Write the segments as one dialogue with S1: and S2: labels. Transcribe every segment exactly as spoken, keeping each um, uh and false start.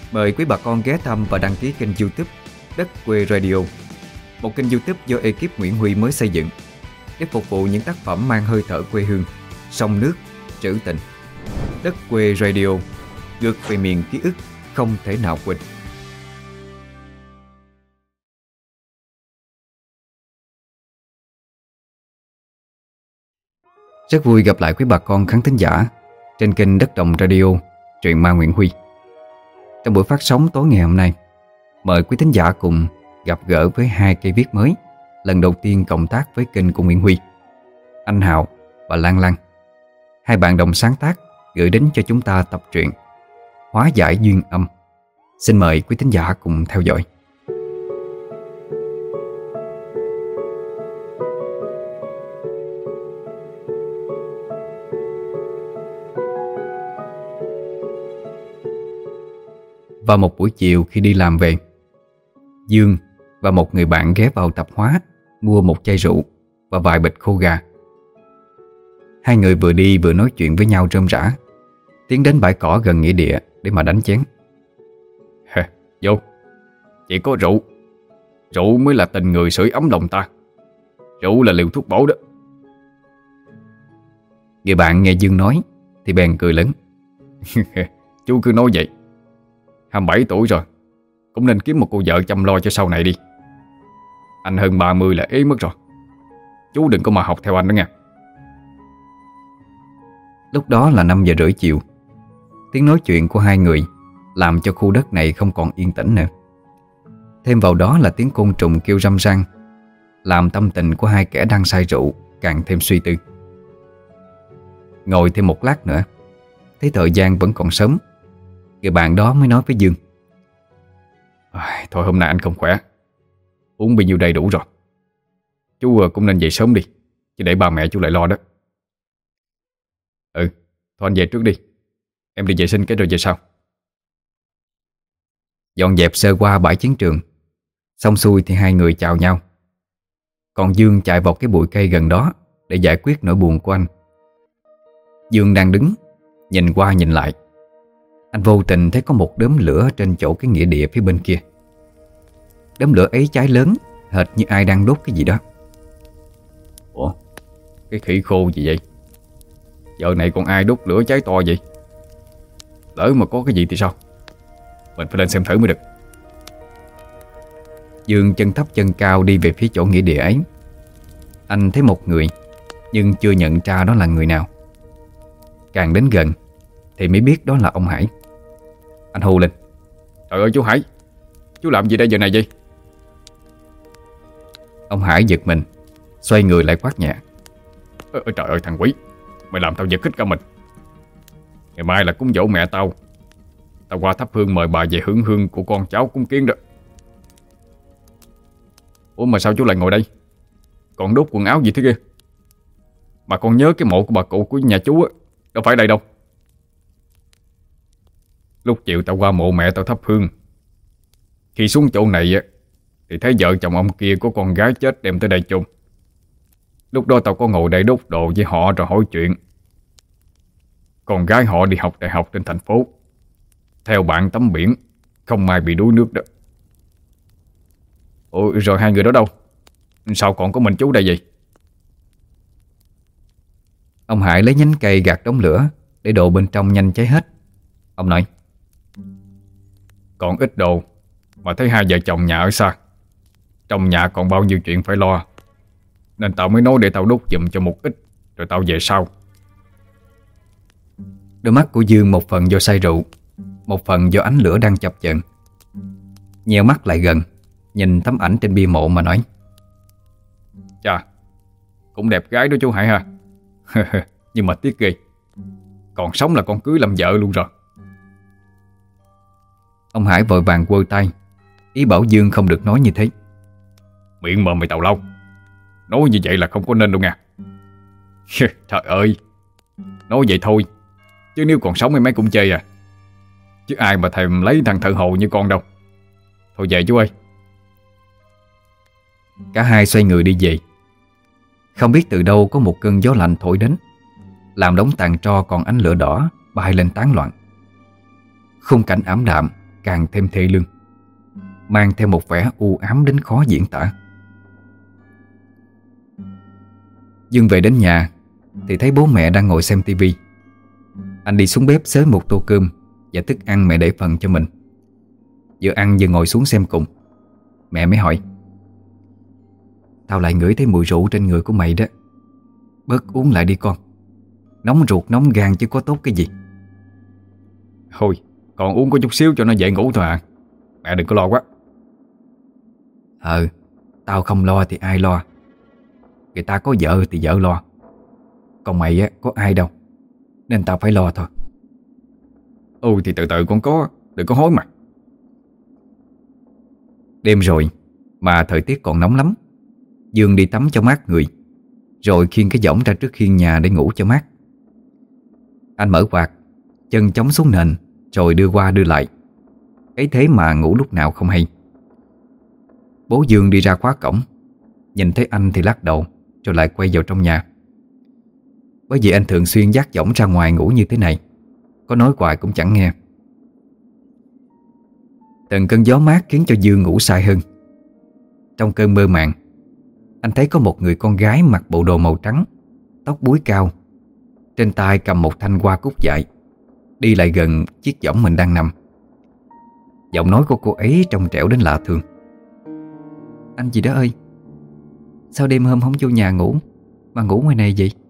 S1: Mời quý bà con ghé thăm và đăng ký kênh YouTube Đất Quê Radio, một kênh YouTube do ekip Nguyễn Huy mới xây dựng để phục vụ những tác phẩm mang hơi thở quê hương, sông nước, trữ tình. Đất Quê Radio, ngược về miền ký ức không thể nào quên. Rất vui gặp lại quý bà con khán thính giả trên kênh Đất Đồng Radio, truyện ma Nguyễn Huy. Trong buổi phát sóng tối ngày hôm nay, mời quý thính giả cùng gặp gỡ với hai cây viết mới lần đầu tiên cộng tác với kênh của Nguyễn Huy, anh Hào và Lan Lan. Hai bạn đồng sáng tác gửi đến cho chúng ta tập truyện Hóa giải duyên âm. Xin mời quý thính giả cùng theo dõi. Vào một buổi chiều khi đi làm về, Dương và một người bạn ghé vào tạp hóa mua một chai rượu và vài bịch khô gà. Hai người vừa đi vừa nói chuyện với nhau rôm rả, tiến đến bãi cỏ gần nghĩa địa để mà đánh chén. Vô, chỉ có rượu Rượu mới là tình người sưởi ấm lòng ta. Rượu là liều thuốc bổ đó. Người bạn nghe Dương nói thì bèn cười lớn. Chú cứ nói vậy. hai mươi bảy tuổi rồi, cũng nên kiếm một cô vợ chăm lo cho sau này đi. Anh hơn ba mươi là ế mất rồi. Chú đừng có mà học theo anh đó nha. Lúc đó là năm giờ rưỡi chiều. Tiếng nói chuyện của hai người làm cho khu đất này không còn yên tĩnh nữa. Thêm vào đó là tiếng côn trùng kêu râm ran, làm tâm tình của hai kẻ đang say rượu càng thêm suy tư. Ngồi thêm một lát nữa, thấy thời gian vẫn còn sớm, người bạn đó mới nói với Dương. À, thôi hôm nay anh không khỏe, uống bao nhiêu đầy đủ rồi. Chú cũng nên về sớm đi, chứ để ba mẹ chú lại lo đó. Ừ, thôi anh về trước đi. Em đi vệ sinh cái rồi về sau. Dọn dẹp sơ qua bãi chiến trường, xong xuôi thì hai người chào nhau. Còn Dương chạy vào cái bụi cây gần đó để giải quyết nỗi buồn của anh. Dương đang đứng, nhìn qua nhìn lại. Anh vô tình thấy có một đốm lửa trên chỗ cái nghĩa địa phía bên kia. Đốm lửa ấy cháy lớn, hệt như ai đang đốt cái gì đó. Ủa, cái khỉ khô gì vậy? Giờ này còn ai đốt lửa cháy to vậy? Lỡ mà có cái gì thì sao? Mình phải lên xem thử mới được. Dương chân thấp chân cao đi về phía chỗ nghĩa địa ấy. Anh thấy một người, nhưng chưa nhận ra đó là người nào. Càng đến gần thì mới biết đó là ông Hải. Anh hô lên. Trời ơi chú Hải, chú làm gì đây giờ này vậy? Ông Hải giật mình, xoay người lại quát nhẹ. Ơ, trời ơi thằng quỷ, mày làm tao giật hết cả mình. Ngày mai là cúng dỗ mẹ tao. Tao qua thắp hương mời bà về hưởng hương của con cháu cúng kiến đó. Ủa mà sao chú lại ngồi đây? Còn đốt quần áo gì thế kia? Mà con nhớ cái mộ của bà cụ của nhà chú á, đâu phải đây đâu. Lúc chiều tao qua mộ mẹ tao thắp hương. Khi xuống chỗ này á thì thấy vợ chồng ông kia có con gái chết đem tới đây chôn. Lúc đó tao có ngồi đây đốt đồ với họ rồi hỏi chuyện. Con gái họ đi học đại học trên thành phố, theo bạn tắm biển, không may bị đuối nước đó. Ủa rồi hai người đó đâu? Sao còn có mình chú đây vậy? Ông Hải lấy nhánh cây gạt đống lửa để đồ bên trong nhanh cháy hết. Ông nói. Còn ít đồ mà thấy hai vợ chồng nhà ở xa, trong nhà còn bao nhiêu chuyện phải lo, nên tao mới nói để tao đốt giùm cho một ít, rồi tao về sau. Đôi mắt của Dương một phần do say rượu, một phần do ánh lửa đang chập chờn. Nheo mắt lại gần, nhìn tấm ảnh trên bia mộ mà nói. Chà, cũng đẹp gái đó chú Hải ha. Nhưng mà tiếc ghê, còn sống là con cưới làm vợ luôn rồi. Ông Hải vội vàng quơ tay, ý bảo Dương không được nói như thế. Miệng mờ mày tào lâu, nói như vậy là không có nên đâu nha. Trời ơi, nói vậy thôi, chứ nếu còn sống em mấy cũng chơi à. Chứ ai mà thèm lấy thằng thợ hồ như con đâu. Thôi về chú ơi. Cả hai xoay người đi về. Không biết từ đâu có một cơn gió lạnh thổi đến, làm đống tàn tro còn ánh lửa đỏ bay lên tán loạn. Khung cảnh ảm đạm càng thêm thê lương, mang theo một vẻ u ám đến khó diễn tả. Dương về đến nhà thì thấy bố mẹ đang ngồi xem tivi. Anh đi xuống bếp xới một tô cơm và thức ăn mẹ để phần cho mình. Vừa ăn vừa ngồi xuống xem cùng. Mẹ mới hỏi: "Tao lại ngửi thấy mùi rượu trên người của mày đó. Bớt uống lại đi con. Nóng ruột nóng gan chứ có tốt cái gì."
S2: "Thôi, còn uống có chút xíu cho nó dễ ngủ thôi à. Mẹ đừng có lo quá."
S1: "Ờ, tao không lo thì ai lo. Người ta có vợ thì vợ lo. Còn mày á, có ai đâu, nên tao phải lo thôi."
S2: "Ừ thì từ từ con có, đừng có hối mà."
S1: Đêm rồi mà thời tiết còn nóng lắm. Dương đi tắm cho mát người, rồi khiêng cái võng ra trước khiên nhà để ngủ cho mát. Anh mở quạt, chân chống xuống nền, rồi đưa qua đưa lại. Ấy thế mà ngủ lúc nào không hay. Bố Dương đi ra khóa cổng, nhìn thấy anh thì lắc đầu, rồi lại quay vào trong nhà. Bởi vì anh thường xuyên dắt võng ra ngoài ngủ như thế này, có nói hoài cũng chẳng nghe. Từng cơn gió mát khiến cho Dương ngủ say hơn. Trong cơn mơ màng, anh thấy có một người con gái mặc bộ đồ màu trắng, tóc búi cao, trên tay cầm một thanh hoa cúc dại, đi lại gần chiếc võng mình đang nằm. Giọng nói của cô ấy trong trẻo đến lạ thường: "Anh gì đó ơi, sao đêm hôm không vô nhà ngủ mà ngủ ngoài này vậy?"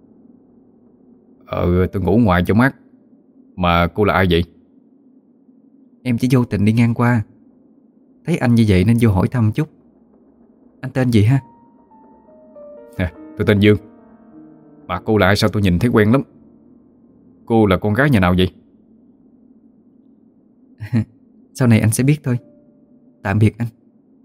S2: "Ờ, tôi ngủ ngoài cho mát. Mà cô là ai vậy?"
S1: "Em chỉ vô tình đi ngang qua, thấy anh như vậy nên vô hỏi thăm chút. Anh tên gì ha?"
S2: À, tôi tên Dương. Mà cô là ai sao tôi nhìn thấy quen lắm. Cô là con gái nhà nào vậy?"
S1: "Sau này anh sẽ biết thôi. Tạm biệt anh."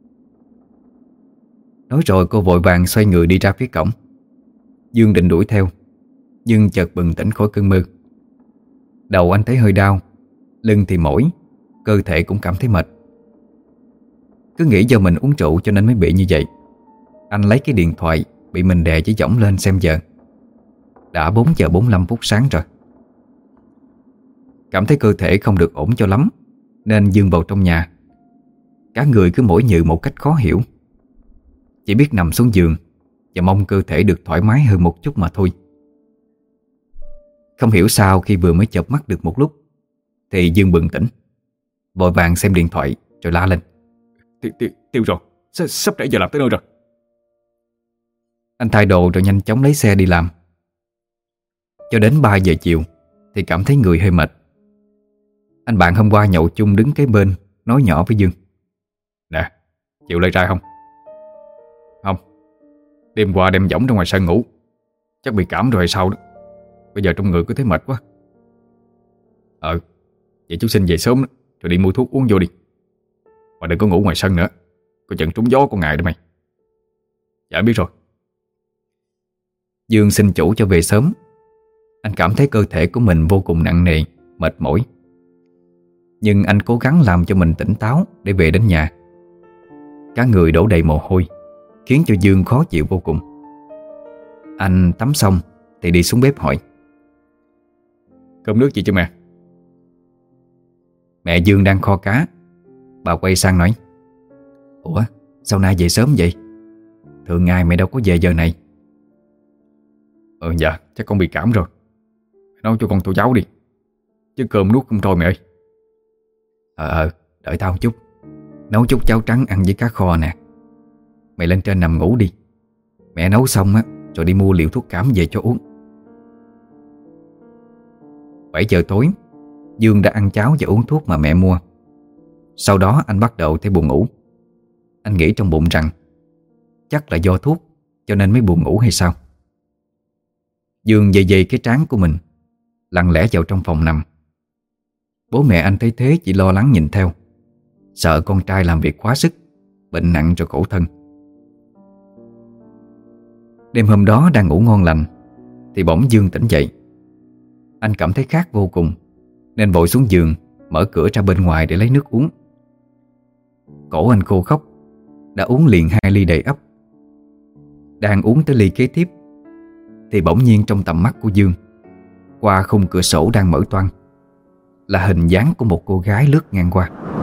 S1: Nói rồi cô vội vàng xoay người đi ra phía cổng. Dương định đuổi theo, nhưng chợt bừng tỉnh khỏi cơn mơ. Đầu anh thấy hơi đau, lưng thì mỏi, cơ thể cũng cảm thấy mệt. Cứ nghĩ do mình uống rượu cho nên mới bị như vậy. Anh lấy cái điện thoại bị mình đè chỉ võng lên xem giờ. Đã bốn giờ bốn mươi lăm phút sáng rồi. Cảm thấy cơ thể không được ổn cho lắm, nên Dương vào trong nhà. Cả người cứ mỏi nhừ một cách khó hiểu. Chỉ biết nằm xuống giường và mong cơ thể được thoải mái hơn một chút mà thôi. Không hiểu sao khi vừa mới chợp mắt được một lúc thì Dương bừng tỉnh, vội vàng xem điện thoại rồi la lên:
S2: Tiêu, tiêu, tiêu rồi, S sắp trễ giờ làm tới nơi rồi.
S1: Anh thay đồ rồi nhanh chóng lấy xe đi làm. Cho đến ba giờ chiều thì cảm thấy người hơi mệt. Anh bạn hôm qua nhậu chung đứng kế bên nói nhỏ với Dương:
S2: "Nè, chịu lấy trai không?" "Không, đêm qua đem võng ra ngoài sân ngủ, chắc bị cảm rồi hay sao đó. Bây giờ trong người cứ thấy mệt quá." "Ờ, vậy chú xin về sớm đó, rồi đi mua thuốc uống vô đi. Mà đừng có ngủ ngoài sân nữa, có trận trúng gió con ngày đó mày." "Dạ biết rồi."
S1: Dương xin chủ cho về sớm. Anh cảm thấy cơ thể của mình vô cùng nặng nề, mệt mỏi. Nhưng anh cố gắng làm cho mình tỉnh táo để về đến nhà. Cả người đổ đầy mồ hôi, khiến cho Dương khó chịu vô cùng. Anh tắm xong thì đi xuống bếp hỏi:
S2: "Cơm nước gì cho mẹ?"
S1: Mẹ Dương đang kho cá. Bà quay sang nói: "Ủa, sao nay về sớm vậy? Thường ngày mẹ đâu có về giờ này."
S2: "Ờ dạ, chắc con bị cảm rồi. Nấu cho con tô cháo đi, chứ cơm nuốt không trôi mẹ ơi."
S1: Ờ ờ, đợi tao một chút. Nấu chút cháo trắng ăn với cá kho nè. Mày lên trên nằm ngủ đi. Mẹ nấu xong á rồi đi mua liều thuốc cảm về cho uống. Bảy giờ tối, Dương đã ăn cháo và uống thuốc mà mẹ mua. Sau đó anh bắt đầu thấy buồn ngủ. Anh nghĩ trong bụng rằng chắc là do thuốc cho nên mới buồn ngủ hay sao. Dương dày dày cái trán của mình, lặng lẽ vào trong phòng nằm. Bố mẹ anh thấy thế chỉ lo lắng nhìn theo, sợ con trai làm việc quá sức, bệnh nặng rồi khổ thân. Đêm hôm đó đang ngủ ngon lành thì bỗng Dương tỉnh dậy. Anh cảm thấy khát vô cùng nên vội xuống giường, mở cửa ra bên ngoài để lấy nước uống. Cổ anh khô khốc, đã uống liền hai ly đầy ắp. Đang uống tới ly kế tiếp thì bỗng nhiên trong tầm mắt của Dương, qua khung cửa sổ đang mở toang, là hình dáng của một cô gái lướt ngang qua.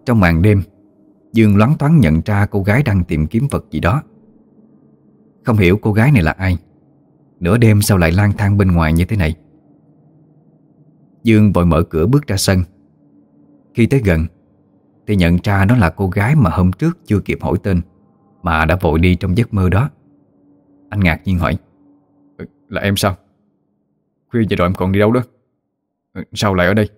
S1: Trong màn đêm, Dương loáng thoáng nhận ra cô gái đang tìm kiếm vật gì đó. Không hiểu cô gái này là ai, nửa đêm sao lại lang thang bên ngoài như thế này. Dương vội mở cửa bước ra sân. Khi tới gần thì nhận ra đó là cô gái mà hôm trước chưa kịp hỏi tên mà đã vội đi trong giấc mơ đó. Anh ngạc nhiên hỏi:
S2: Là em sao? Khuya vậy rồi em còn đi đâu đó? Sao lại ở đây?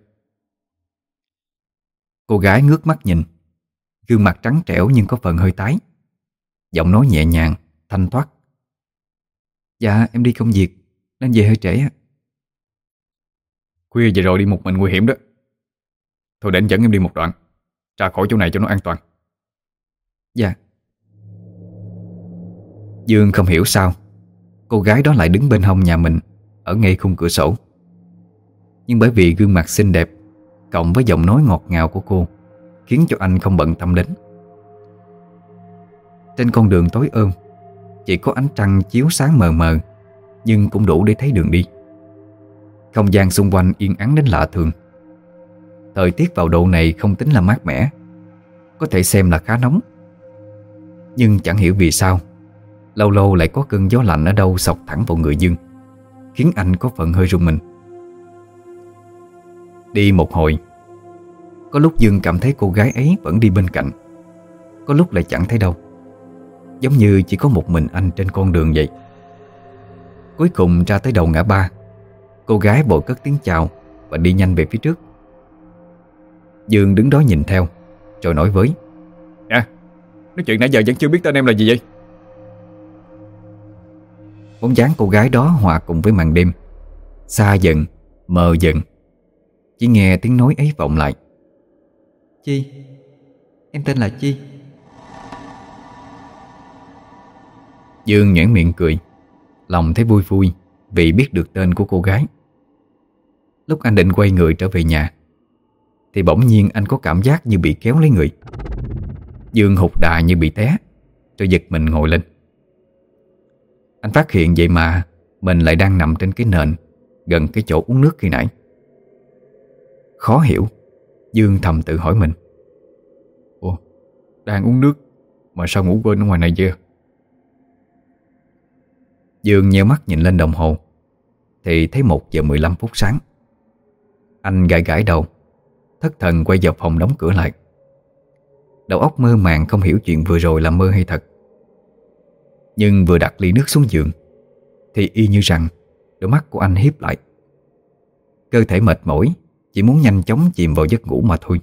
S1: Cô gái ngước mắt nhìn, gương mặt trắng trẻo nhưng có phần hơi tái, giọng nói nhẹ nhàng, thanh thoát: Dạ em đi công việc nên về hơi trễ.
S2: Khuya vậy rồi đi một mình nguy hiểm đó. Thôi để anh dẫn em đi một đoạn, ra khỏi chỗ này cho nó an toàn.
S1: Dạ. Dương không hiểu sao cô gái đó lại đứng bên hông nhà mình, ở ngay khung cửa sổ. Nhưng bởi vì gương mặt xinh đẹp cộng với giọng nói ngọt ngào của cô khiến cho anh không bận tâm đến. Trên con đường tối ôm, chỉ có ánh trăng chiếu sáng mờ mờ, nhưng cũng đủ để thấy đường đi. Không gian xung quanh yên ắng đến lạ thường. Thời tiết vào độ này không tính là mát mẻ, có thể xem là khá nóng. Nhưng chẳng hiểu vì sao lâu lâu lại có cơn gió lạnh ở đâu xộc thẳng vào người Dương, khiến anh có phần hơi rùng mình. Đi một hồi, có lúc Dương cảm thấy cô gái ấy vẫn đi bên cạnh, có lúc lại chẳng thấy đâu, giống như chỉ có một mình anh trên con đường vậy. Cuối cùng ra tới đầu ngã ba, cô gái vội cất tiếng chào và đi nhanh về phía trước. Dương đứng đó nhìn theo, rồi nói với:
S2: À, nói chuyện nãy giờ vẫn chưa biết tên em là gì vậy?
S1: Bóng dáng cô gái đó hòa cùng với màn đêm, xa dần, mờ dần. Chỉ nghe tiếng nói ấy vọng lại: Chi, em tên là Chi. Dương nhoẻn miệng cười, lòng thấy vui vui vì biết được tên của cô gái. Lúc anh định quay người trở về nhà thì bỗng nhiên anh có cảm giác như bị kéo lấy người. Dương hụt đà như bị té, rồi giật mình ngồi lên. Anh phát hiện vậy mà mình lại đang nằm trên cái nền gần cái chỗ uống nước khi nãy. Khó hiểu, Dương thầm tự hỏi mình:
S2: Ủa, đang uống nước mà sao ngủ quên ở ngoài này chưa?
S1: Dương nheo mắt nhìn lên đồng hồ thì thấy một giờ mười lăm phút sáng. Anh gãi gãi đầu, thất thần quay vào phòng đóng cửa lại. Đầu óc mơ màng không hiểu chuyện vừa rồi là mơ hay thật. Nhưng vừa đặt ly nước xuống giường thì y như rằng đôi mắt của anh híp lại. Cơ thể mệt mỏi, chỉ muốn nhanh chóng chìm vào giấc ngủ mà thôi.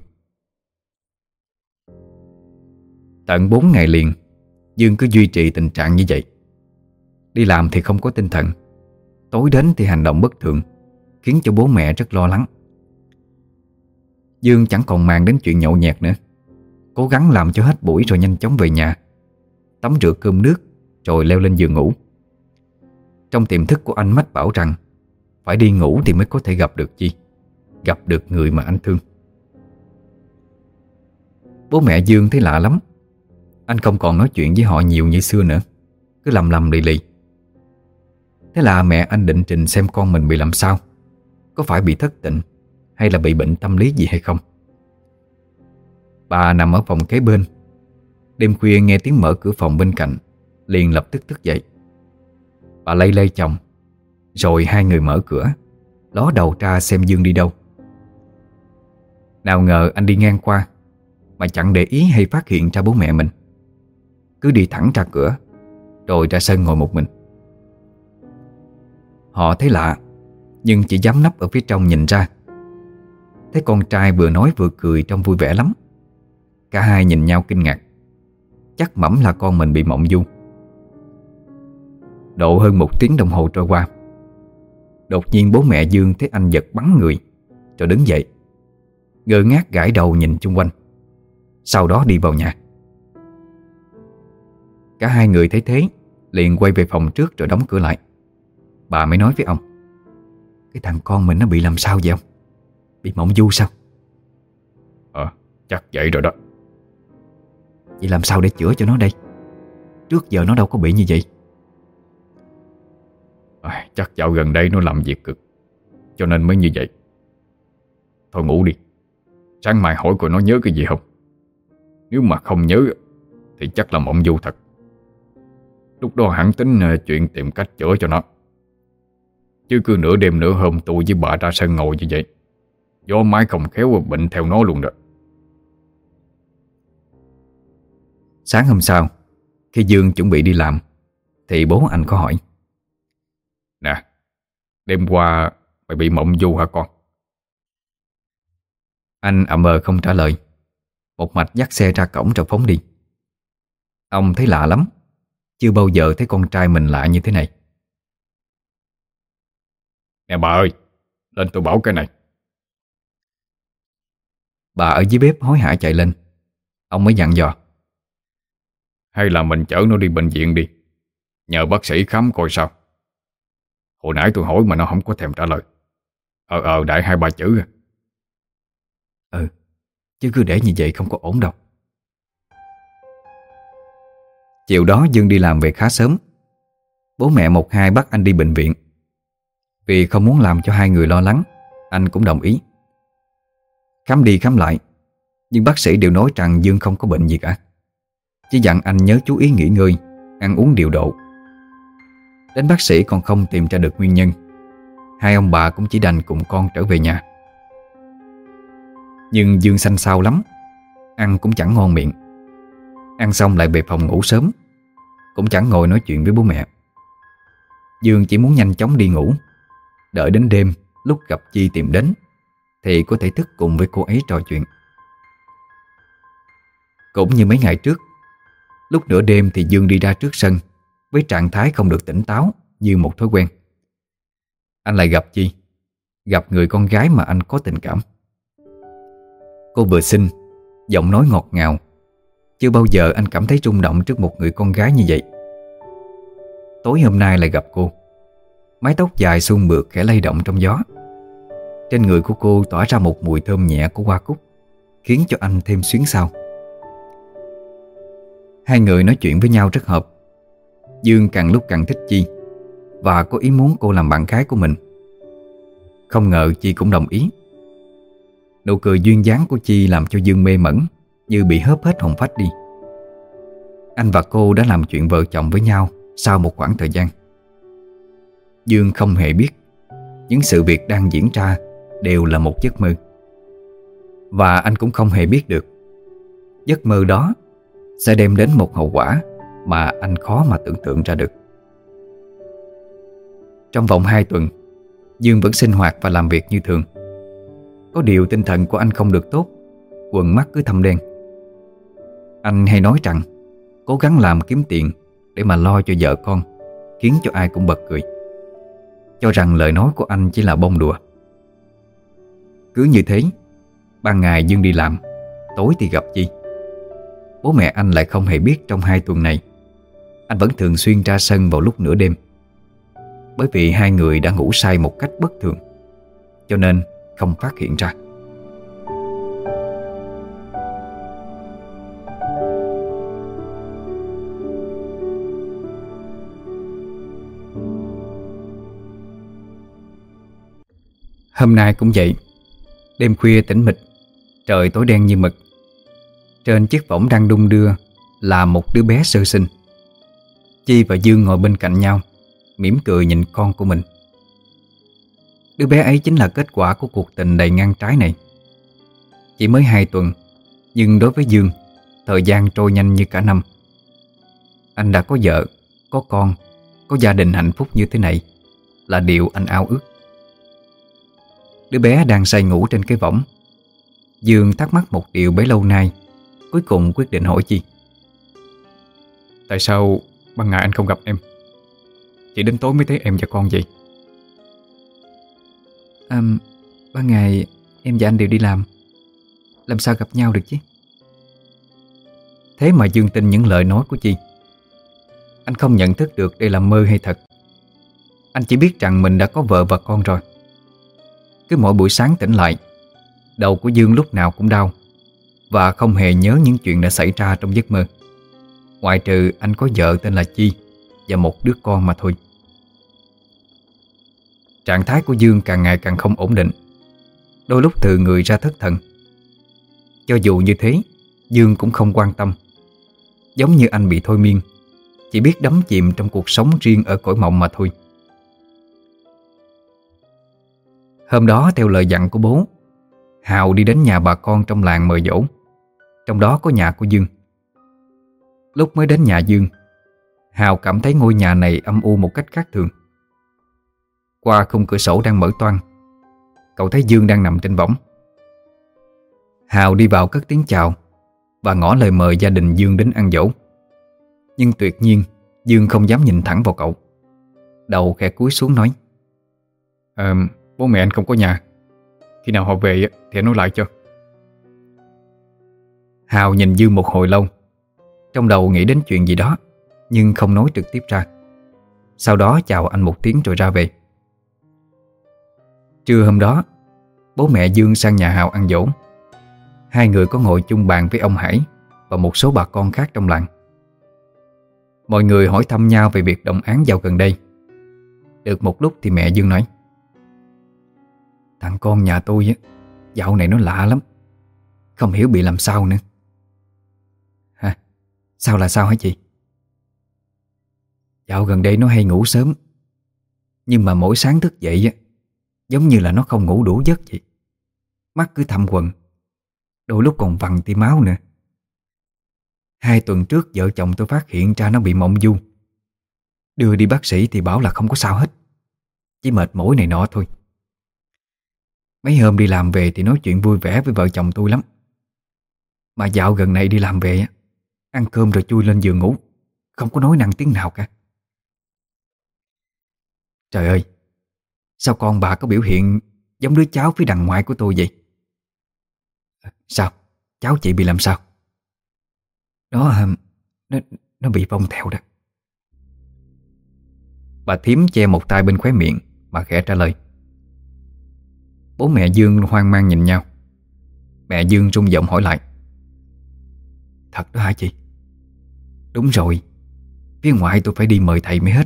S1: Tận bốn ngày liền, Dương cứ duy trì tình trạng như vậy. Đi làm thì không có tinh thần, tối đến thì hành động bất thường, khiến cho bố mẹ rất lo lắng. Dương chẳng còn màng đến chuyện nhậu nhẹt nữa, cố gắng làm cho hết buổi rồi nhanh chóng về nhà, tắm rửa cơm nước rồi leo lên giường ngủ. Trong tiềm thức của anh mách bảo rằng phải đi ngủ thì mới có thể gặp được Chi, gặp được người mà anh thương. Bố mẹ Dương thấy lạ lắm. Anh không còn nói chuyện với họ nhiều như xưa nữa, cứ lầm lầm lì lì. Thế là mẹ anh định trình xem con mình bị làm sao, có phải bị thất tình hay là bị bệnh tâm lý gì hay không. Bà nằm ở phòng kế bên, đêm khuya nghe tiếng mở cửa phòng bên cạnh, liền lập tức thức dậy. Bà lay lay chồng, rồi hai người mở cửa, ló đầu ra xem Dương đi đâu. Nào ngờ anh đi ngang qua mà chẳng để ý hay phát hiện ra bố mẹ mình, cứ đi thẳng ra cửa, rồi ra sân ngồi một mình. Họ thấy lạ, nhưng chỉ dám nấp ở phía trong nhìn ra. Thấy con trai vừa nói vừa cười trông vui vẻ lắm. Cả hai nhìn nhau kinh ngạc, chắc mẩm là con mình bị mộng du. Độ hơn một tiếng đồng hồ trôi qua, đột nhiên bố mẹ Dương thấy anh giật bắn người, rồi đứng dậy, ngơ ngác gãi đầu nhìn chung quanh, sau đó đi vào nhà. Cả hai người thấy thế liền quay về phòng trước rồi đóng cửa lại. Bà mới nói với ông: Cái thằng con mình nó bị làm sao vậy ông? Bị mộng du sao?
S2: Ờ, chắc vậy rồi đó.
S1: Vậy làm sao để chữa cho nó đây? Trước giờ nó đâu có bị như vậy.
S2: À, chắc dạo gần đây nó làm việc cực, cho cho nên mới như vậy. Thôi ngủ đi, sáng mai hỏi coi nó nhớ cái gì không. Nếu mà không nhớ thì chắc là mộng du thật. Lúc đó hắn tính ờ, chuyện tìm cách chữa cho nó. Chứ cứ nửa đêm nửa hôm tôi với bà ra sân ngồi như vậy, gió mái không khéo bệnh theo nó luôn rồi.
S1: Sáng hôm sau, khi Dương chuẩn bị đi làm thì bố anh có hỏi:
S2: Nè, đêm qua mày bị mộng du hả con?
S1: Anh ậm ờ không trả lời, một mạch dắt xe ra cổng rồi phóng đi. Ông thấy lạ lắm, chưa bao giờ thấy con trai mình lạ như thế này.
S2: Nè bà ơi, lên tôi bảo cái này.
S1: Bà ở dưới bếp hối hả chạy lên. Ông mới dặn dò:
S2: Hay là mình chở nó đi bệnh viện đi, nhờ bác sĩ khám coi sao. Hồi nãy tôi hỏi mà nó không có thèm trả lời. Ờ ờ đại hai ba chữ à.
S1: Ừ, chứ cứ để như vậy không có ổn đâu. Chiều đó Dương đi làm về khá sớm. Bố mẹ một hai bắt anh đi bệnh viện. Vì không muốn làm cho hai người lo lắng, anh cũng đồng ý. Khám đi khám lại, nhưng bác sĩ đều nói rằng Dương không có bệnh gì cả, chỉ dặn anh nhớ chú ý nghỉ ngơi, ăn uống điều độ. Đến bác sĩ còn không tìm ra được nguyên nhân, hai ông bà cũng chỉ đành cùng con trở về nhà. Nhưng Dương xanh xao lắm, ăn cũng chẳng ngon miệng. Ăn xong lại về phòng ngủ sớm, cũng chẳng ngồi nói chuyện với bố mẹ. Dương chỉ muốn nhanh chóng đi ngủ, đợi đến đêm lúc gặp Chi tìm đến thì có thể thức cùng với cô ấy trò chuyện. Cũng như mấy ngày trước, lúc nửa đêm thì Dương đi ra trước sân với trạng thái không được tỉnh táo như một thói quen. Anh lại gặp Chi, gặp người con gái mà anh có tình cảm. Cô vừa xinh, giọng nói ngọt ngào. Chưa bao giờ anh cảm thấy rung động trước một người con gái như vậy. Tối hôm nay lại gặp cô. Mái tóc dài suôn mượt khẽ lay động trong gió. Trên người của cô tỏa ra một mùi thơm nhẹ của hoa cúc, khiến cho anh thêm xuyến xao. Hai người nói chuyện với nhau rất hợp. Dương càng lúc càng thích Chi và có ý muốn cô làm bạn gái của mình. Không ngờ Chi cũng đồng ý. Nụ cười duyên dáng của Chi làm cho Dương mê mẩn, như bị hớp hết hồn phách đi. Anh và cô đã làm chuyện vợ chồng với nhau sau một khoảng thời gian. Dương không hề biết những sự việc đang diễn ra đều là một giấc mơ. Và anh cũng không hề biết được giấc mơ đó sẽ đem đến một hậu quả mà anh khó mà tưởng tượng ra được. Trong vòng hai tuần, Dương vẫn sinh hoạt và làm việc như thường. Có điều tinh thần của anh không được tốt, quần mắt cứ thâm đen. Anh hay nói rằng cố gắng làm kiếm tiền để mà lo cho vợ con, khiến cho ai cũng bật cười, cho rằng lời nói của anh chỉ là bông đùa. Cứ như thế, ban ngày Dương đi làm, tối thì gặp Chi. Bố mẹ anh lại không hề biết trong hai tuần này anh vẫn thường xuyên ra sân vào lúc nửa đêm. Bởi vì hai người đã ngủ say một cách bất thường, cho nên không phát hiện ra. Hôm nay cũng vậy. Đêm khuya tĩnh mịch, trời tối đen như mực. Trên chiếc võng đang đung đưa là một đứa bé sơ sinh. Chi và Dương ngồi bên cạnh nhau, mỉm cười nhìn con của mình. Đứa bé ấy chính là kết quả của cuộc tình đầy ngang trái này. Chỉ mới hai tuần, nhưng đối với Dương, thời gian trôi nhanh như cả năm. Anh đã có vợ, có con, có gia đình hạnh phúc như thế này là điều anh ao ước. Đứa bé đang say ngủ trên cái võng. Dương thắc mắc một điều bấy lâu nay, cuối cùng quyết định hỏi Chi.
S2: Tại sao ban ngày anh không gặp em, chỉ đến tối mới thấy em và con vậy?
S1: À, ban ngày em và anh đều đi làm, làm sao gặp nhau được chứ? Thế mà Dương tin những lời nói của Chi. Anh không nhận thức được đây là mơ hay thật. Anh chỉ biết rằng mình đã có vợ và con rồi. Cứ mỗi buổi sáng tỉnh lại, đầu của Dương lúc nào cũng đau và không hề nhớ những chuyện đã xảy ra trong giấc mơ, ngoại trừ anh có vợ tên là Chi và một đứa con mà thôi. Trạng thái của Dương càng ngày càng không ổn định, đôi lúc từ người ra thất thần. Cho dù như thế, Dương cũng không quan tâm. Giống như anh bị thôi miên, chỉ biết đắm chìm trong cuộc sống riêng ở cõi mộng mà thôi. Hôm đó theo lời dặn của bố, Hào đi đến nhà bà con trong làng mời dỗ, trong đó có nhà của Dương. Lúc mới đến nhà Dương, Hào cảm thấy ngôi nhà này âm u một cách khác thường. Qua khung cửa sổ đang mở toang, cậu thấy Dương đang nằm trên võng. Hào đi vào cất tiếng chào và ngỏ lời mời gia đình Dương đến ăn dỗ. Nhưng tuyệt nhiên Dương không dám nhìn thẳng vào cậu. Đầu khẽ cúi xuống nói:
S2: à, Bố mẹ anh không có nhà, khi nào họ về thì anh nói lại cho.
S1: Hào nhìn Dương một hồi lâu, trong đầu nghĩ đến chuyện gì đó nhưng không nói trực tiếp ra. Sau đó chào anh một tiếng rồi ra về. Trưa hôm đó, bố mẹ Dương sang nhà Hào ăn dỗ. Hai người có ngồi chung bàn với ông Hải và một số bà con khác trong làng. Mọi người hỏi thăm nhau về việc động án dạo gần đây. Được một lúc thì mẹ Dương nói: Thằng con nhà tôi á, dạo này nó lạ lắm, không hiểu bị làm sao nữa. Hả? Sao là sao hả chị? Dạo gần đây nó hay ngủ sớm, nhưng mà mỗi sáng thức dậy á, giống như là nó không ngủ đủ giấc vậy. Mắt cứ thâm quầng, đôi lúc còn vằn tia máu nữa. Hai tuần trước vợ chồng tôi phát hiện ra nó bị mộng du. Đưa đi bác sĩ thì bảo là không có sao hết, chỉ mệt mỏi này nọ thôi. Mấy hôm đi làm về thì nói chuyện vui vẻ với vợ chồng tôi lắm. Mà dạo gần này đi làm về, ăn cơm rồi chui lên giường ngủ, không có nói năng tiếng nào cả. Trời ơi, sao con bà có biểu hiện giống đứa cháu phía đằng ngoại của tôi vậy? Sao? Cháu chị bị làm sao? Nó, nó, nó bị vong theo đó. Bà thím che một tay bên khóe miệng mà khẽ trả lời. Bố mẹ Dương hoang mang nhìn nhau. Mẹ Dương rung giọng hỏi lại: Thật đó hả chị? Đúng rồi, phía ngoại tôi phải đi mời thầy mới hết.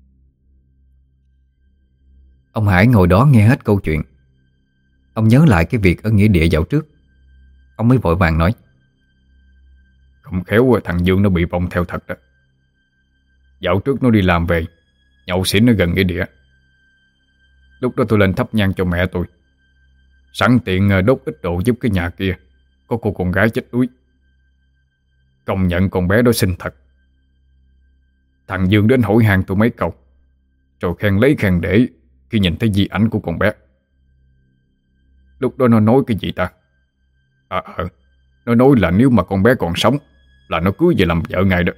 S1: Ông Hải ngồi đó nghe hết câu chuyện. Ông nhớ lại cái việc ở nghĩa địa dạo trước. Ông mới vội vàng nói:
S2: Không khéo thằng Dương nó bị vong theo thật đó. Dạo trước nó đi làm về, nhậu xỉn ở gần nghĩa địa. Lúc đó tôi lên thắp nhang cho mẹ tôi, sẵn tiện đốt ít đồ giúp cái nhà kia có cô con gái chết đuối. Công nhận con bé đó xinh thật. Thằng Dương đến hỏi han tôi mấy câu, rồi khen lấy khen để khi nhìn thấy di ảnh của con bé. Lúc đó nó nói cái gì ta? À ờ Nó nói là nếu mà con bé còn sống là nó cưới về làm vợ ngay đó.